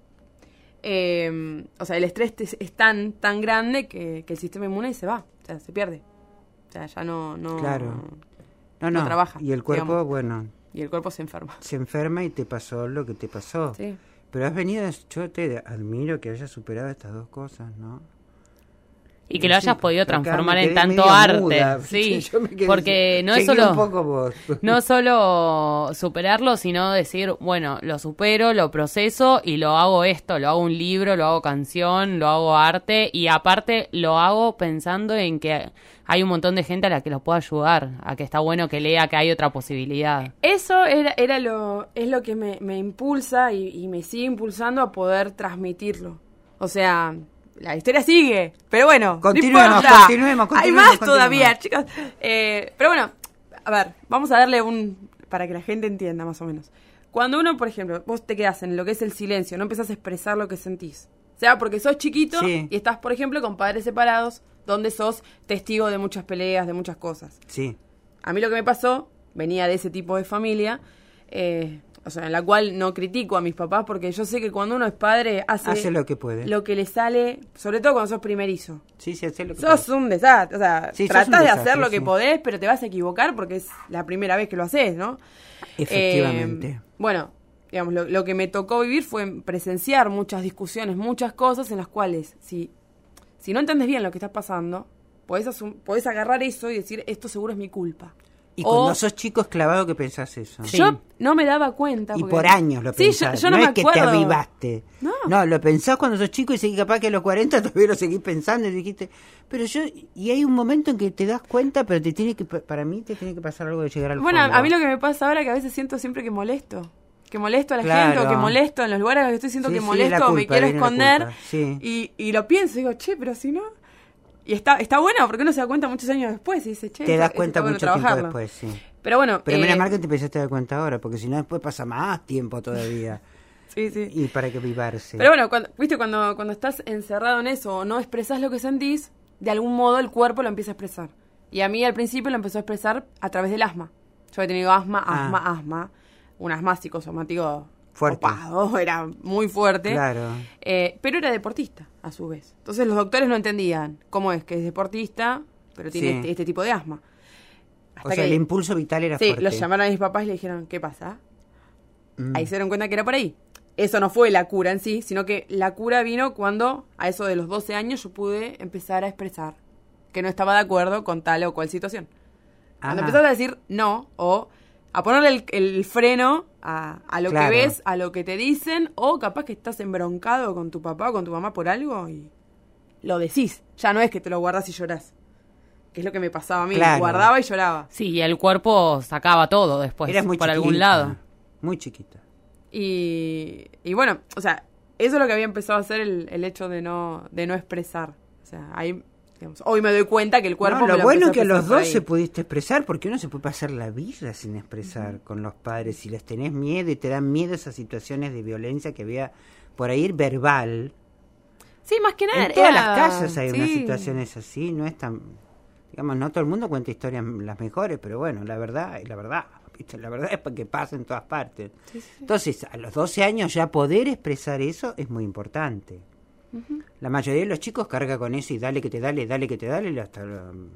Eh, o sea, el estrés es, es tan tan grande que, que el sistema inmune se va, o sea, se pierde. O sea, ya no no, claro. no, no no trabaja. Y el cuerpo, digamos. bueno... Y el cuerpo se enferma. Se enferma y te pasó lo que te pasó. Sí. Pero has venido, yo te admiro que hayas superado estas dos cosas, ¿no? Y que lo hayas sí, podido acá transformar me en quedé tanto medio arte. muda. Sí, Yo me quedé- porque no es seguí solo un poco vos. no solo superarlo, sino decir, bueno, lo supero, lo proceso y lo hago esto, lo hago un libro, lo hago canción, lo hago arte y aparte lo hago pensando en que hay un montón de gente a la que lo puedo ayudar, a que está bueno que lea que hay otra posibilidad. Eso era, era lo, es lo que me, me impulsa y, y me sigue impulsando a poder transmitirlo. O sea, la historia sigue, pero bueno, Continuemos, no importa. continuemos, continuemos, Hay más continuemos. todavía, chicos. Eh, pero bueno, a ver, vamos a darle un... para que la gente entienda más o menos. Cuando uno, por ejemplo, vos te quedás en lo que es el silencio, no empezás a expresar lo que sentís. O sea, porque sos chiquito Sí. y estás, por ejemplo, con padres separados, donde sos testigo de muchas peleas, de muchas cosas. Sí. A mí lo que me pasó, venía de ese tipo de familia, eh, o sea, en la cual no critico a mis papás, porque yo sé que cuando uno es padre hace, hace lo que puede. Lo que le sale, sobre todo cuando sos primerizo. Sí, sí, hace lo que sos puede. un desastre, o sea, sí, tratás de hacer lo sí. que podés, pero te vas a equivocar porque es la primera vez que lo haces, ¿no? Efectivamente. Eh, bueno, digamos, lo, lo que me tocó vivir fue presenciar muchas discusiones, muchas cosas en las cuales, si, si no entendés bien lo que está pasando, podés, asum- podés agarrar eso y decir, esto seguro es mi culpa. Y o, cuando sos chico es clavado que pensás eso. Sí. Yo no me daba cuenta. Y porque... por años lo pensás. Sí, yo, yo no, no me es que acuerdo. te avivaste. No. no, lo pensás cuando sos chico y seguís capaz que a los cuarenta todavía lo seguís pensando y dijiste, pero yo, y hay un momento en que te das cuenta, pero te tiene que, para mí te tiene que pasar algo de llegar al Bueno, fondo. a mí lo que me pasa ahora es que a veces siento siempre que molesto. Que molesto a la claro. gente o que molesto en los lugares en los que estoy siento sí, que sí, molesto o me culpa, quiero esconder. Sí. Y, y lo pienso y digo, che, pero si no... Y está está bueno porque uno se da cuenta muchos años después y dice, che, te das eso, cuenta eso bueno mucho tiempo trabajarlo. después, sí. Pero bueno... Pero eh, menos mal que te empezaste a dar cuenta ahora, porque si no después pasa más tiempo todavía. sí, sí. Y para que vivarse. Pero bueno, cuando, viste, cuando, cuando estás encerrado en eso o no expresás lo que sentís, de algún modo el cuerpo lo empieza a expresar. Y a mí al principio lo empezó a expresar a través del asma. Yo he tenido asma, asma, ah. asma. Un asma psicosomático fuerte. Copado, era muy fuerte. Claro. Eh, pero era deportista, a su vez. Entonces los doctores no entendían cómo es que es deportista, pero tiene sí. este, este tipo de asma. Hasta o sea, que, el impulso vital era sí, fuerte. Sí, los llamaron a mis papás y le dijeron, ¿qué pasa? Mm. Ahí se dieron cuenta que era por ahí. Eso no fue la cura en sí, sino que la cura vino cuando, a eso de los doce años, yo pude empezar a expresar que no estaba de acuerdo con tal o cual situación. Cuando Ajá. empezás a decir no, o a ponerle el, el freno a, a lo claro. que ves, a lo que te dicen, o capaz que estás embroncado con tu papá o con tu mamá por algo y lo decís. Ya no es que te lo guardás y llorás. Que es lo que me pasaba a mí. Claro. Guardaba y lloraba. Sí, y el cuerpo sacaba todo después. Eras muy por chiquita, algún lado. Muy chiquita. Y, y bueno, o sea, eso es lo que había empezado a hacer el, el hecho de no, de no expresar. O sea, ahí, digamos, hoy me doy cuenta que el cuerpo... No, me lo lo bueno es empezó que a a los expresar por dos se ahí. pudiste expresar, porque uno se puede pasar la vida sin expresar uh-huh. con los padres. Si les tenés miedo y te dan miedo esas situaciones de violencia que había por ahí verbal. Sí, más que nada. En todas era- las casas hay sí. unas situaciones así, no es tan... Digamos, no todo el mundo cuenta historias las mejores, pero bueno, la verdad es la verdad. ¿Viste? La verdad es que pasa en todas partes. Sí, sí, sí. Entonces, a los doce años ya poder expresar eso es muy importante. Ujú. La mayoría de los chicos carga con eso y dale que te dale, dale que te dale, hasta... um,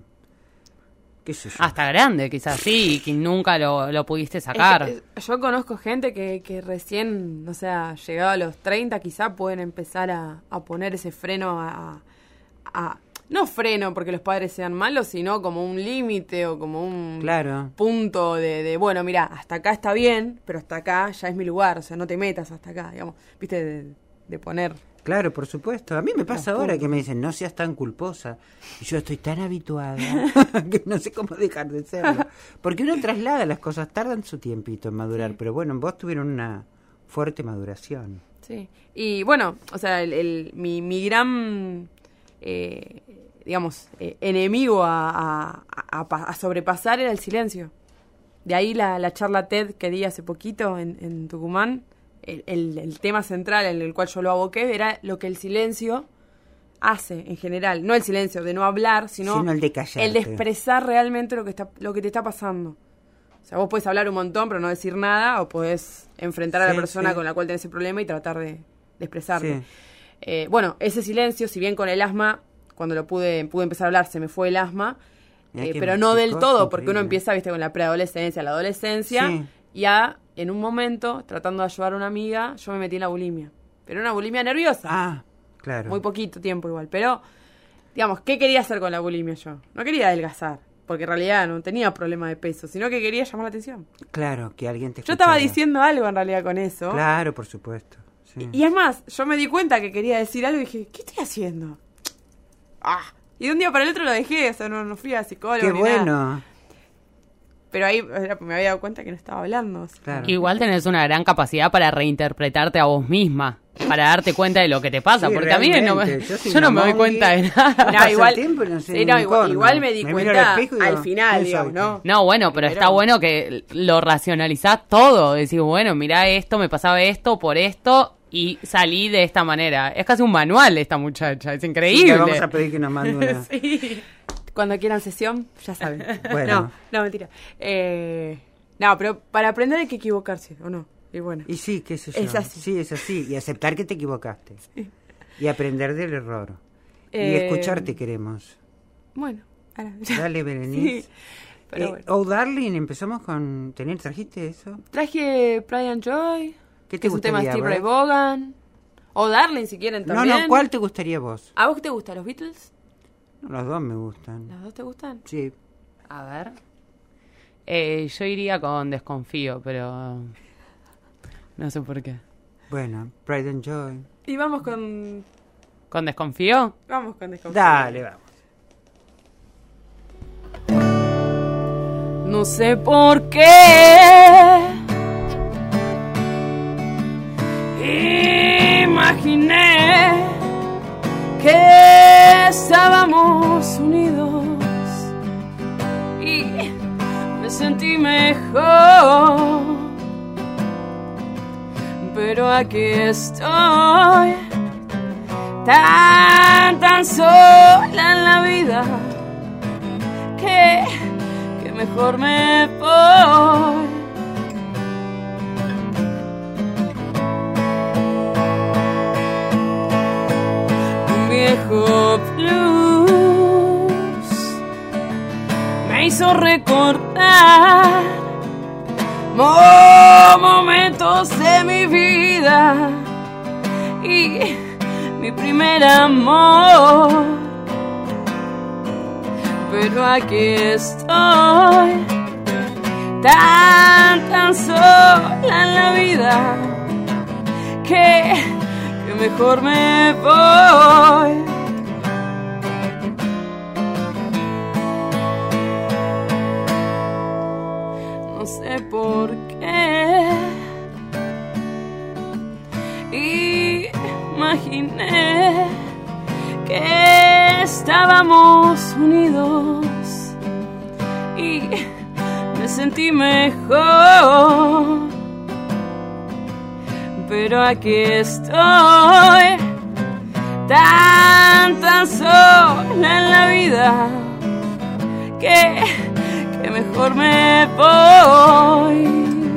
¿Qué sé yo? Hasta grande, quizás, sí, que nunca lo, lo pudiste sacar. Es que, eh, yo conozco gente que, que recién, o sea, llegado a los treinta quizá pueden empezar a, a poner ese freno a, a... No freno porque los padres sean malos, sino como un límite o como un Claro. punto de, de, bueno, mira, hasta acá está bien, pero hasta acá ya es mi lugar, o sea, no te metas hasta acá, digamos, viste, de, de poner... Claro, por supuesto. A mí me pasa Los ahora puntos. que me dicen, no seas tan culposa. Y yo estoy tan habituada que no sé cómo dejar de serlo. Porque uno traslada las cosas, tardan su tiempito en madurar. Sí. Pero bueno, vos tuvieron una fuerte maduración. Sí, y bueno, o sea, el, el, mi, mi gran, eh, digamos, eh, enemigo a, a, a, a sobrepasar era el silencio. De ahí la, la charla TED que di hace poquito en, en Tucumán, el, el, el tema central en el cual yo lo aboqué era lo que el silencio hace en general. No el silencio de no hablar, sino, Sino el de callarte. el de expresar realmente lo que, está, lo que te está pasando. O sea, vos podés hablar un montón pero no decir nada, o podés enfrentar a Sí, la persona sí. con la cual tenés el problema y tratar de, de expresarte. Sí. Eh, bueno, ese silencio, si bien con el asma, cuando lo pude pude empezar a hablar, se me fue el asma, Mirá eh, qué pero no del cosa todo, porque uno increíble. empieza, viste, con la preadolescencia, la adolescencia, Sí. y a, en un momento, tratando de ayudar a una amiga, yo me metí en la bulimia. Pero una bulimia nerviosa. Ah, claro. Muy poquito tiempo igual, pero, digamos, ¿qué quería hacer con la bulimia yo? No quería adelgazar, porque en realidad no tenía problema de peso, sino que quería llamar la atención. Claro, que alguien te Yo estaba escuchara. diciendo algo en realidad con eso. Claro, por supuesto. Sí. Y, y es más, yo me di cuenta que quería decir algo y dije, ¿qué estoy haciendo? Ah, y de un día para el otro lo dejé, o sea, no, no fui a psicólogo Qué ni bueno. nada. Pero ahí era- me había dado cuenta que no estaba hablando. o sea. Claro. Igual tenés una gran capacidad para reinterpretarte a vos misma, para darte cuenta de lo que te pasa, Sí, porque a mí no me, realmente. Yo soy yo no una me doy mongi. cuenta de nada. No, Pasa el igual, tiempo y no sé sí, ni no, un igual, corno. igual me di Me miro cuenta al espejo y al digo, final, ¿quién digamos, soy? ¿no? No, bueno, pero Pero- está bueno que lo racionalizás todo. Decís, bueno, mirá esto, me pasaba esto por esto y salí de esta manera. Es casi un manual esta muchacha, es Sí, increíble. le vamos a pedir que nos mande una... Sí. Cuando quieran sesión, ya saben. Bueno. No, no, mentira. Eh, no, pero para aprender hay que equivocarse, ¿o no? Y bueno. Y sí, qué sé yo. Es así. Sí, es así. Y aceptar que te equivocaste. Sí. Y aprender del error. Eh, y escucharte queremos. Bueno, ahora. Dale, Berenice. Sí, pero eh, bueno. Oh, Darling, empezamos con... ¿Tenés, ¿Trajiste eso? Traje Pride and Joy. ¿Qué te que es un tema de gustaría, Steve Ray vos? Vaughan. O Darling, si quieren No, también. no, ¿cuál te gustaría vos? ¿A vos qué te gustan los Beatles? No, los dos me gustan. ¿Los dos te gustan? Sí. A ver. Eh, yo iría con Desconfío, pero no sé por qué. Bueno, Pride and Joy. Y vamos con... ¿Con Desconfío? Vamos con Desconfío. Dale, vamos. No sé por qué imaginé que estábamos unidos y me sentí mejor, pero aquí estoy tan tan sola en la vida que mejor me voy. Un viejo blues me hizo recordar momentos de mi vida y mi primer amor. Pero aquí estoy, tan, tan sola en la vida, que, que mejor me voy. No sé por qué imaginé que estábamos unidos y me sentí mejor, pero aquí estoy tan tan sola en la vida que, que mejor me voy.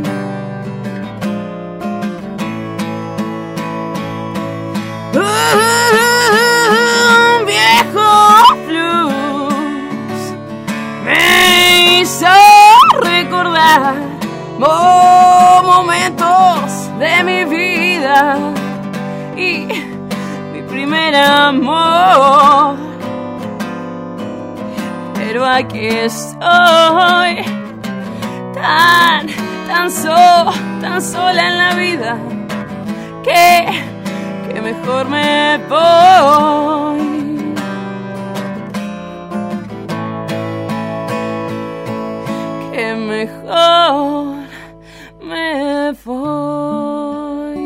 Un viejo blues me hizo recordar momentos de mi vida y mi primer amor. Pero aquí estoy tan, tan sola, tan sola en la vida que que mejor me voy. Que mejor me voy.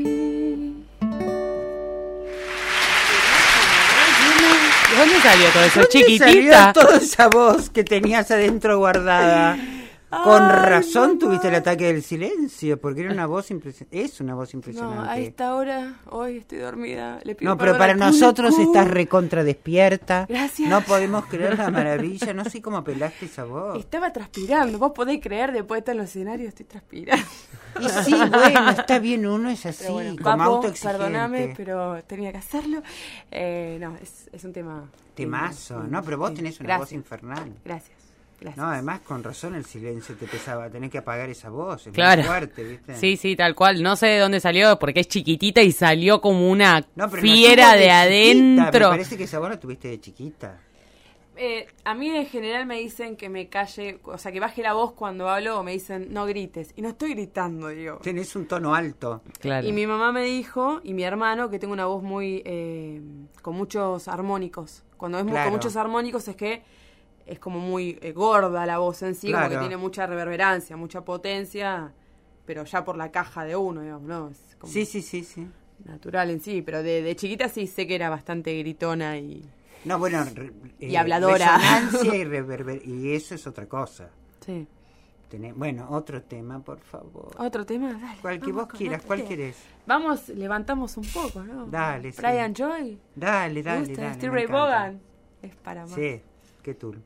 ¿De dónde salió todo eso? ¿Dónde Chiquitita. salió toda esa voz que tenías adentro guardada? Con Ay, razón mamá. tuviste el ataque del silencio, porque era una voz impresionante. Es una voz impresionante. No, a esta hora, hoy estoy dormida. Le pido No, pero perdón para al nosotros público. estás recontra despierta. Gracias. No podemos creer la maravilla. No sé cómo pelaste esa voz. Estaba transpirando. Vos podés creer, después de estar en los escenarios, estoy transpirando. Y sí, bueno, está bien, uno es así, Pero bueno, como Papo, autoexigente. perdóname, pero tenía que hacerlo. Eh, no, es, es un tema... Temazo, lindo, ¿no? Pero vos sí. tenés una Gracias. voz infernal. Gracias, gracias. No, además con razón el silencio te pesaba, tenés que apagar esa voz, es Claro. muy fuerte, ¿viste? Sí, sí, tal cual. No sé de dónde salió, porque es chiquitita y salió como una No, pero no fiera tuvo de chiquita, adentro. Me parece que esa voz la tuviste de chiquita. Eh, a mí en general me dicen que me calle, o sea, que baje la voz cuando hablo, o me dicen no grites. Y no estoy gritando, digo. Tenés un tono alto. Claro. Y mi mamá me dijo, y mi hermano, que tengo una voz muy, eh, con muchos armónicos. Cuando es mu- Claro. con muchos armónicos es que es como muy eh, gorda la voz en sí, como Claro. que tiene mucha reverberancia, mucha potencia, pero ya por la caja de uno, digamos, ¿no? Es como Sí, sí, sí, sí. natural en sí, pero de, de chiquita sí sé que era bastante gritona y... No, bueno, re- Y habladora. resonancia y reverber, y eso es otra cosa. Sí. Tenés- bueno, otro tema, por favor. ¿Otro tema? Dale. Cual que vamos vos con quieras, otro ¿cuál tema. querés? Vamos, levantamos un poco, ¿no? Dale, sí. Brian Joy. Dale, ¿Te dale, gusta? dale. Steve me Ray encanta. Vaughan. Es para más. Sí, qué tool.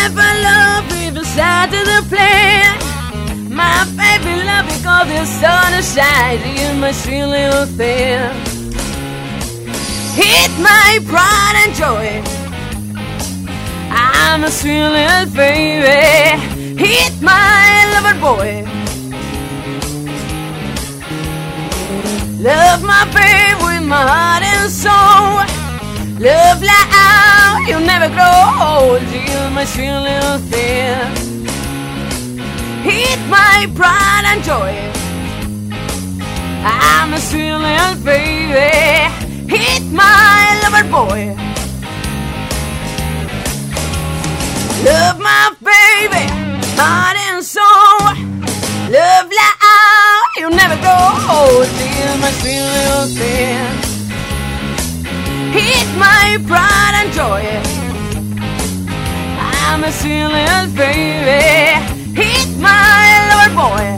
never love people side to the plan. My baby love because the sun is shining in my sweet little thing. Hit my pride and joy. I'm a sweet little baby. Hit my lover boy. Love my baby with my heart and soul. Love like how you never grow old. You're my sweet little thing. Hit my pride and joy. I'm a sweet little baby. Hit my lover boy. Love my baby, heart and soul. Love like how you never grow old. You're my sweet little thing. Hit my pride and joy. I'm a sweet little baby. Hit my lover boy.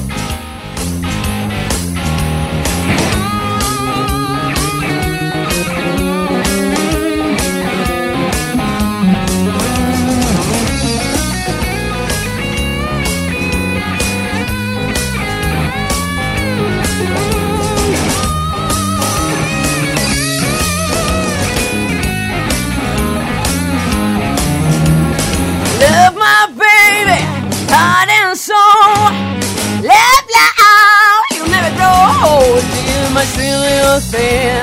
Love my baby, heart and soul. Love like how you never grow old. You're my sweet little thing.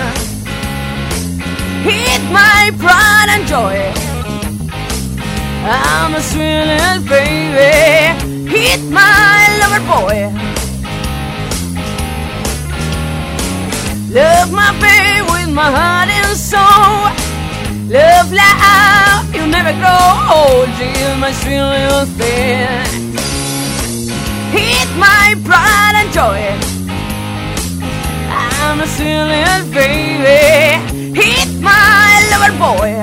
Hit my pride and joy. I'm a sweet little baby. Hit my lover boy. Love my baby with my heart and soul. Love like how you never grow old. You're my sweet little thing. Hit my pride and joy. I'm a sweet little baby. Hit my lover boy.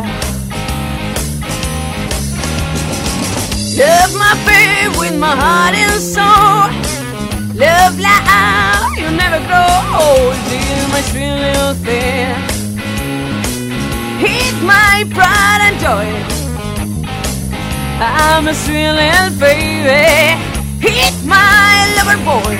Love my baby with my heart and soul. Love like how you never grow old. You're my sweet little thing. Hit my pride and joy. I'm a sweet little baby. Hit my lover boy.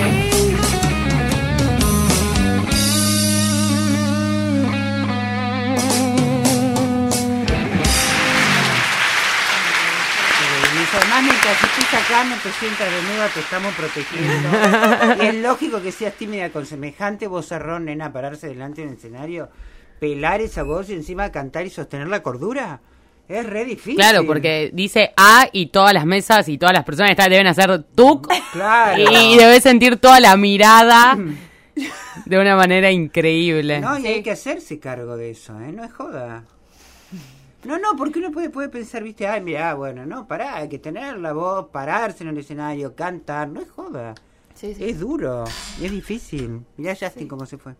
Además, mientras estés acá, no te sientas desnuda, te estamos protegiendo. Y es lógico que seas tímida con semejante vozarrón, nena, pararse delante de un escenario, pelar esa voz y encima cantar y sostener la cordura. Es re difícil. Claro, porque dice A y todas las mesas y todas las personas que están deben hacer tuc. Claro. Y debes sentir toda la mirada de una manera increíble. No, y Sí. hay que hacerse cargo de eso, ¿eh? No es joda. No, no, porque uno puede, puede pensar, viste, ay, mira, bueno, no, pará, hay que tener la voz, pararse en el escenario, cantar, no es joda. Sí, sí. Es duro, y es difícil. Mirá Justin Sí. cómo se fue.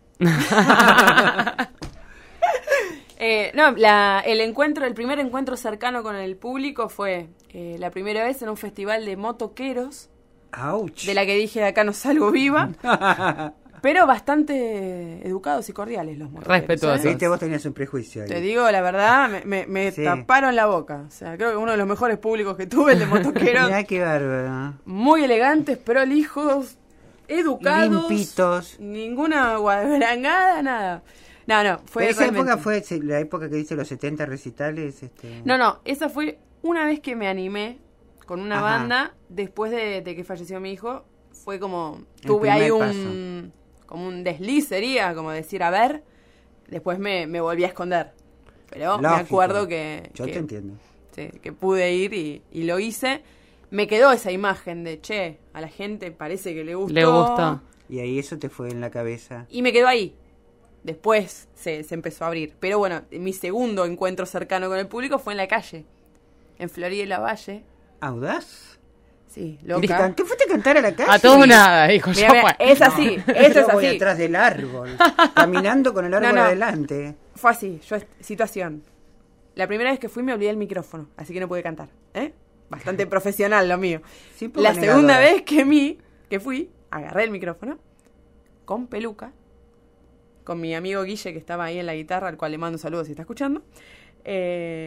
Eh, no, la, el encuentro, el primer encuentro cercano con el público fue eh, la primera vez en un festival de motoqueros, Ouch. de la que dije acá no salgo viva, pero bastante educados y cordiales los motoqueros. Respetuosos. ¿eh? Viste, vos tenías un prejuicio ahí. Te digo la verdad, me, me, me Sí. taparon la boca. O sea, creo que uno de los mejores públicos que tuve, el de motoqueros. Mirá qué bárbaro. Muy elegantes, prolijos, educados. Limpitos. Ninguna guadarangada, nada. No, no, fue Esa realmente... época fue se- la época que dice los setenta recitales. Este... No, no, esa fue una vez que me animé con una Ajá. banda, después de, de que falleció mi hijo, fue como, El tuve ahí primer un, como un desliz sería, como decir, a ver, después me, me volví a esconder. Pero me Lógico. acuerdo que, Yo que, te entiendo. sí, que pude ir y, y lo hice. Me quedó esa imagen de, che, a la gente parece que le gustó. Le gustó. Y ahí eso te fue en la cabeza. Y me quedó ahí. Después se, se empezó a abrir. Pero bueno, mi segundo encuentro cercano con el público fue en la calle. En Florida y la Valle. ¿Audaz? Sí, ¿Te, loca. can- ¿Te fuiste a cantar a la calle? A todo nada, dijo Mira, yo. mira, bueno. es así, No, esto es yo voy así. atrás del árbol, caminando con el árbol No, no. adelante. Fue así, yo situación. La primera vez que fui me olvidé el micrófono, así que no pude cantar. ¿eh? Bastante profesional lo mío. Sí, poco La negadora. segunda vez que, mi, que fui, agarré el micrófono, con peluca, con mi amigo Guille, que estaba ahí en la guitarra, al cual le mando un saludo si está escuchando. Eh,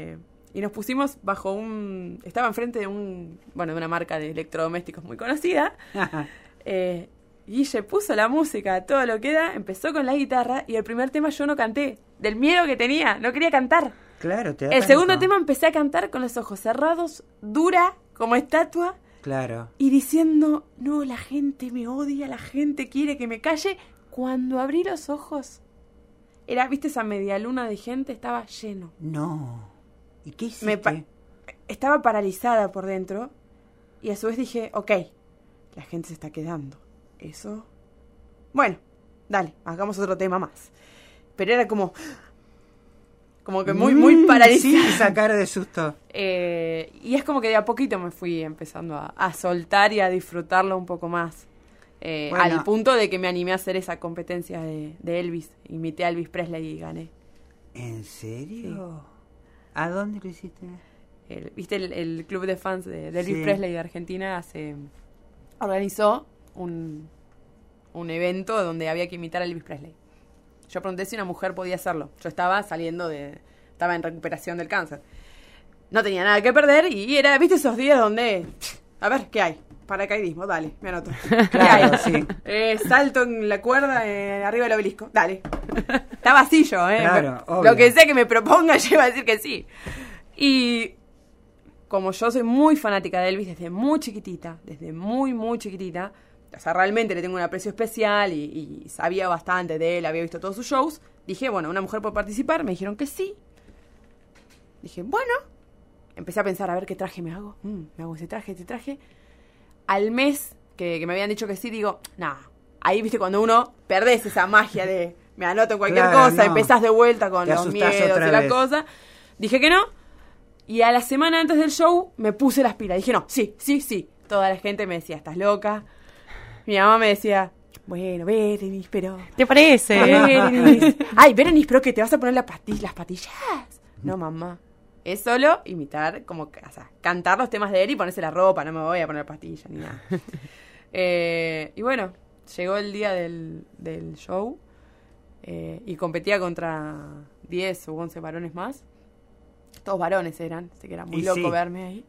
y nos pusimos bajo un... Estaba enfrente de un... Bueno, de una marca de electrodomésticos muy conocida. eh, Guille puso la música, todo lo que da, empezó con la guitarra y el primer tema yo no canté. Del miedo que tenía, no quería cantar. Claro, te da El pánico. segundo tema empecé a cantar con los ojos cerrados, dura, como estatua. Claro. Y diciendo, no, la gente me odia, la gente quiere que me calle. Cuando abrí los ojos, era, ¿viste esa media luna de gente? Estaba lleno. No. ¿Y qué hiciste? Me pa- estaba paralizada por dentro y a su vez dije, ok, la gente se está quedando. Eso... Bueno, dale, hagamos otro tema más. Pero era como... Como que muy, muy paralizada. Sí, esa cara de susto. Eh, y es como que de a poquito me fui empezando a, a soltar y a disfrutarlo un poco más. Eh, Bueno. Al punto de que me animé a hacer esa competencia de, de Elvis. Imité a Elvis Presley y gané. ¿En serio? ¿A dónde lo hiciste? El- ¿Viste el, el club de fans de, de Elvis Sí. Presley de Argentina? Hace, organizó un, un evento donde había que imitar a Elvis Presley. Yo pregunté si una mujer podía hacerlo. Yo estaba saliendo de... Estaba en recuperación del cáncer. No tenía nada que perder y era, ¿viste esos días donde... A ver, ¿qué hay? Paracaidismo, dale, me anoto. ¿Qué Claro, hay? sí. Eh, salto en la cuerda eh, arriba del obelisco, dale. Estaba así yo, ¿eh? Claro, obvio. Lo que sea que me proponga, yo iba a decir que sí. Y como yo soy muy fanática de Elvis desde muy chiquitita, desde muy, muy chiquitita, o sea, realmente le tengo un aprecio especial y, y sabía bastante de él, había visto todos sus shows, dije, bueno, una mujer puede participar, me dijeron que sí. Dije, bueno, empecé a pensar, a ver qué traje me hago. Mm, me hago ese traje, ese traje. Al mes que, que me habían dicho que sí, digo, nada. Ahí, viste, cuando uno perdés esa magia de me anoto en cualquier Claro, cosa, no. empezás de vuelta con Te los asustás miedos otra y la vez. cosa. Dije que no. Y a la semana antes del show me puse las pilas. Dije, no, sí, sí, sí. Toda la gente me decía, estás loca. Mi mamá me decía, bueno, Berenice, pero... ¿Te parece? Berenice. Ay, Berenice, pero que te vas a poner la pati- las patillas. No, mamá. Es solo imitar, como, o sea, cantar los temas de él y ponerse la ropa. No me voy a poner pastillas ni nada. eh, y bueno, llegó el día del, del show eh, y competía contra diez o once varones más. Todos varones eran, así que era muy Y loco sí. verme ahí.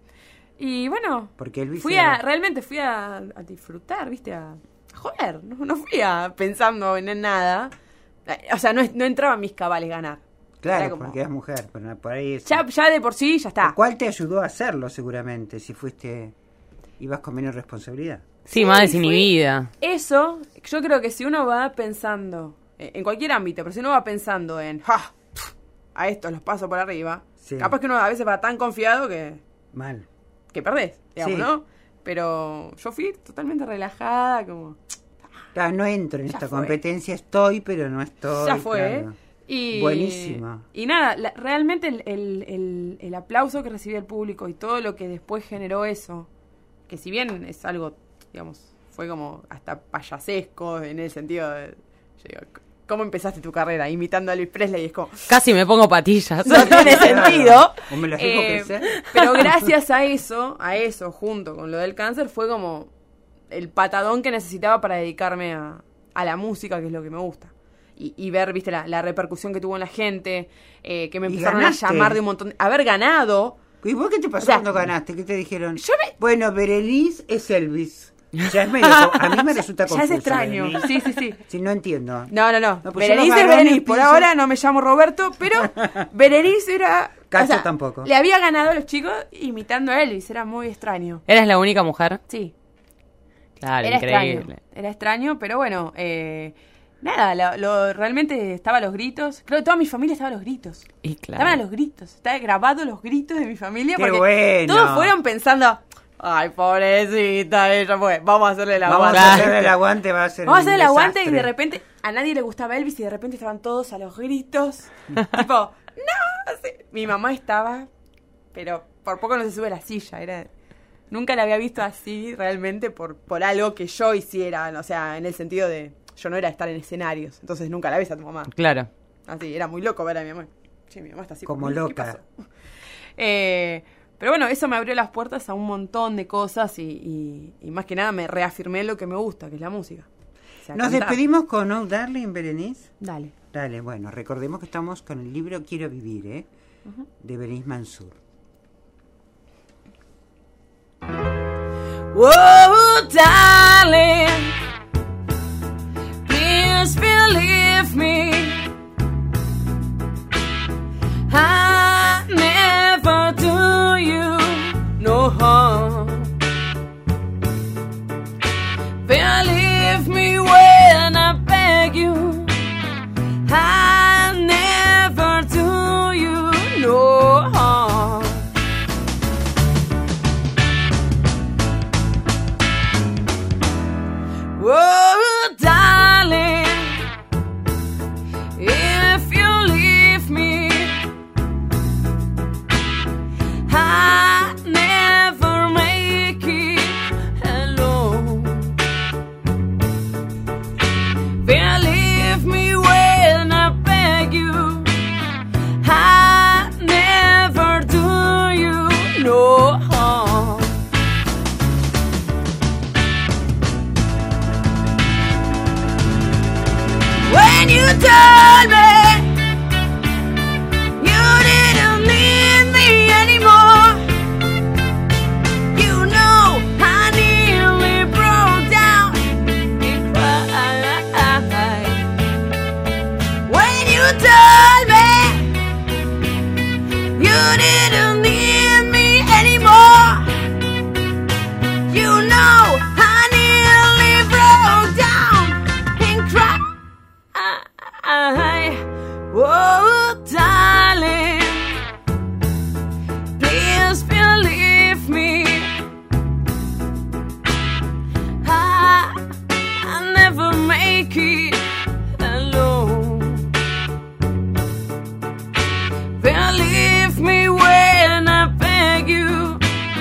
Y bueno, Porque Elvis fui era- a, realmente fui a, a disfrutar, ¿viste? A, a joder, no, no fui a pensando en nada. O sea, no, es- no entraba en mis cabales ganar. Claro, Era como- porque eres mujer, pero por ahí es... Ya, ya de por sí, ya está. Lo cual te ayudó a hacerlo seguramente, si fuiste... Ibas con menos responsabilidad. Sí, más fui- desinhibida. Eso, yo creo que si uno va pensando, eh, en cualquier ámbito, pero si uno va pensando en, ¡ja! Pf, a estos los paso por arriba, Sí. capaz que uno a veces va tan confiado que, Mal. que perdés, digamos, Sí. ¿no? Pero yo fui totalmente relajada, como, Claro, no entro en Ya esta fue. competencia, estoy, pero no estoy. ya fue, claro. ¿eh? Y, Buenísimo. Y nada, la- realmente el, el, el, el aplauso que recibía el público y todo lo que después generó eso, que si bien es algo, digamos, fue como hasta payasesco en el sentido de, yo digo, ¿cómo empezaste tu carrera? Imitando a Elvis Presley, y es como, Casi me pongo patillas. no tiene Claro. sentido. O me las dejo Eh, crecer. pero gracias a eso, a eso, junto con lo del cáncer, fue como el patadón que necesitaba para dedicarme a, a la música, que es lo que me gusta. Y, y ver, viste, la, la repercusión que tuvo en la gente, eh, que me Y empezaron ganaste. a llamar de un montón. Haber ganado. ¿Y vos qué te pasó O sea, cuando ganaste? ¿Qué te dijeron? yo me- Bueno, Berenice es Elvis. Ya es medio... A mí me resulta Ya confuso. es extraño. Berenice. Sí, sí, sí. Sí, no entiendo. No, no, no. No, pues yo Berenice los es varones Berenice. Por pienso- ahora no me llamo Roberto, pero Berenice era... Cacho tampoco. Le había ganado a los chicos imitando a Elvis. Era muy extraño. ¿Eras la única mujer? Sí. Claro, Era increíble. extraño. Era extraño, pero bueno, eh, nada, lo, lo- realmente estaba a los gritos. Creo que toda mi familia estaba a los gritos. Y claro. Estaban a los gritos. Estaba grabado los gritos de mi familia. ¡Qué porque bueno! todos fueron pensando, ay, pobrecita, ella fue, vamos a hacerle el Vamos aguante. a hacer el aguante, va a ser Vamos a un hacer el aguante y desastre. de repente a nadie le gustaba Elvis y de repente estaban todos a los gritos. Tipo, no, sí. Mi mamá estaba, pero por poco no se sube a la silla. Era, nunca la había visto así realmente por, por algo que yo hiciera. O sea, en el sentido de, yo no era estar en escenarios, entonces nunca la ves a tu mamá. Claro. Así, era muy loco ver a mi mamá. Che, mi mamá está así. Como por mí, ¿qué loca. pasó? Eh, pero bueno, eso me abrió las puertas a un montón de cosas y, y, y más que nada me reafirmé en lo que me gusta, que es la música. O sea, Nos cantar. despedimos con Oh Darling, Berenice. Dale. Dale, bueno, recordemos que estamos con el libro Quiero Vivir, ¿eh? De Berenice Mansur. Whoa, darling, please believe me. I never do you no harm. Believe me when I beg you. I never do you no harm. Whoa, darling, if you leave me, I never make it alone. Believe me when I beg you, I never do you no harm. When you told me you didn't need me anymore, you know I nearly broke down and cried. When you told me you didn't need me anymore, you know I nearly broke down and cried. Oh, darling, please believe me. I, I never make it alone. Believe me when I beg you.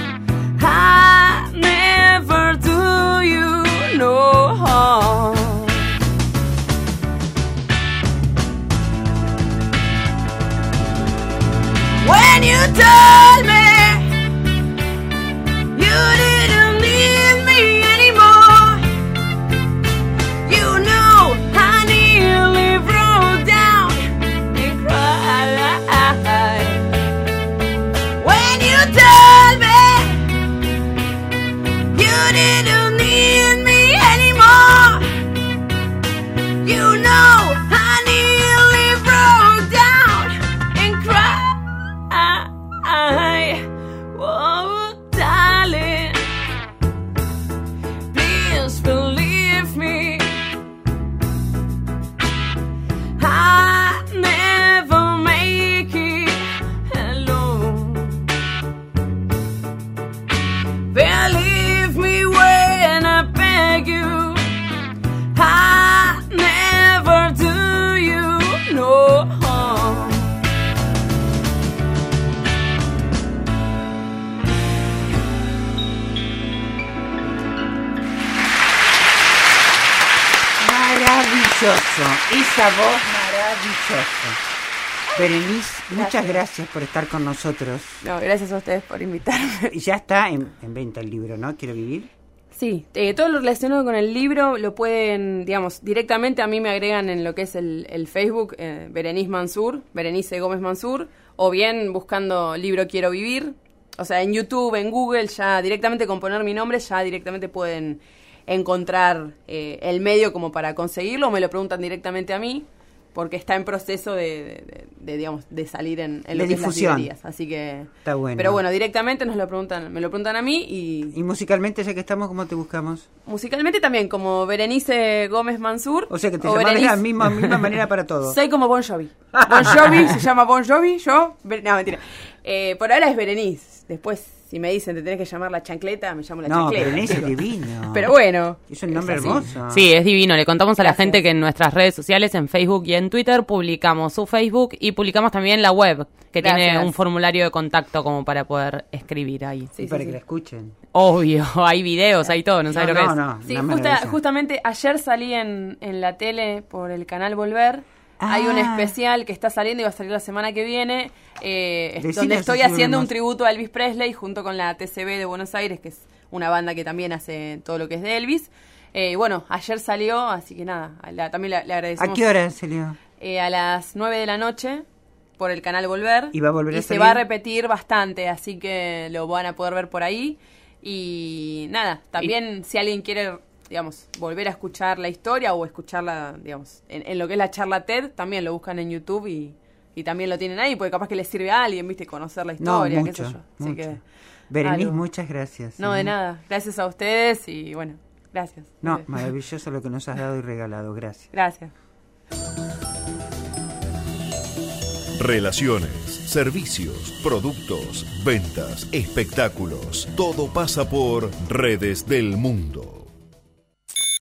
I never do you no harm. When you told me you didn't need me anymore, you know I nearly broke down and cried. When you told me you didn't need me anymore, you know I nearly broke down and cried. I, oh, darling, please believe me. I never make it alone. Believe me when I beg you. I never do you no harm. Maravilloso, esa voz maravillosa. Berenice, muchas gracias por estar con nosotros. No, gracias a ustedes por invitarme. Y ya está en, en venta el libro, ¿no? Quiero vivir. Sí, eh, todo lo relacionado con el libro lo pueden, digamos, directamente a mí me agregan en lo que es el, el Facebook, eh, Berenice Mansur, Berenice Gómez Mansur, o bien buscando libro Quiero Vivir. O sea, en YouTube, en Google, ya directamente con poner mi nombre, ya directamente pueden encontrar eh, el medio como para conseguirlo, o me lo preguntan directamente a mí, porque está en proceso de, de, de, de digamos, de salir en, en lo de que difusión. Es las librerías. Así que, está bueno. Pero bueno, directamente nos lo preguntan, me lo preguntan a mí y... Y musicalmente, ya que estamos, ¿cómo te buscamos? Musicalmente también, como Berenice Gómez Mansur. O sea que te llamas de la misma, misma manera para todo. Soy como Bon Jovi. Bon Jovi se llama Bon Jovi, yo... No, mentira. Eh, por ahora es Berenice. Después, si me dicen te tenés que llamar la chancleta, me llamo la no, chancleta. No, Berenice es divino. Pero bueno. Es un nombre es hermoso. Sí, es divino. Le contamos Gracias. a la gente que en nuestras redes sociales, en Facebook y en Twitter, publicamos su Facebook y publicamos también la web, que Gracias. tiene un formulario de contacto como para poder escribir ahí. Sí, Sí, para sí, que sí. la escuchen. Obvio, hay videos, hay todo, no sabes no, lo que no, es. no, Sí, una justa- maravilla. justamente ayer salí en, en la tele por el canal Volver. Ah. Hay un especial que está saliendo y va a salir la semana que viene, eh, Decinos donde estoy si haciendo volvemos. un tributo a Elvis Presley junto con la T C B de Buenos Aires, que es una banda que también hace todo lo que es de Elvis. Eh, bueno, ayer salió, así que nada, a la- también le, le agradecemos. ¿A qué hora salió? Eh, a las nueve de la noche por el canal Volver. ¿Y va a volver a Y se salir? va a repetir bastante, así que lo van a poder ver por ahí. Y nada, también y... si alguien quiere, digamos, volver a escuchar la historia o escucharla, digamos, en, en lo que es la charla TED, también lo buscan en YouTube y, y también lo tienen ahí, porque capaz que les sirve a alguien, viste, conocer la historia, no, mucho, qué sé yo. Así mucho. que, Berenice, algo. Muchas gracias. No, ¿sí? De nada. Gracias a ustedes y bueno, gracias. No, maravilloso lo que nos has dado y regalado. Gracias. Gracias. Relaciones, servicios, productos, ventas, espectáculos. Todo pasa por Redes del Mundo.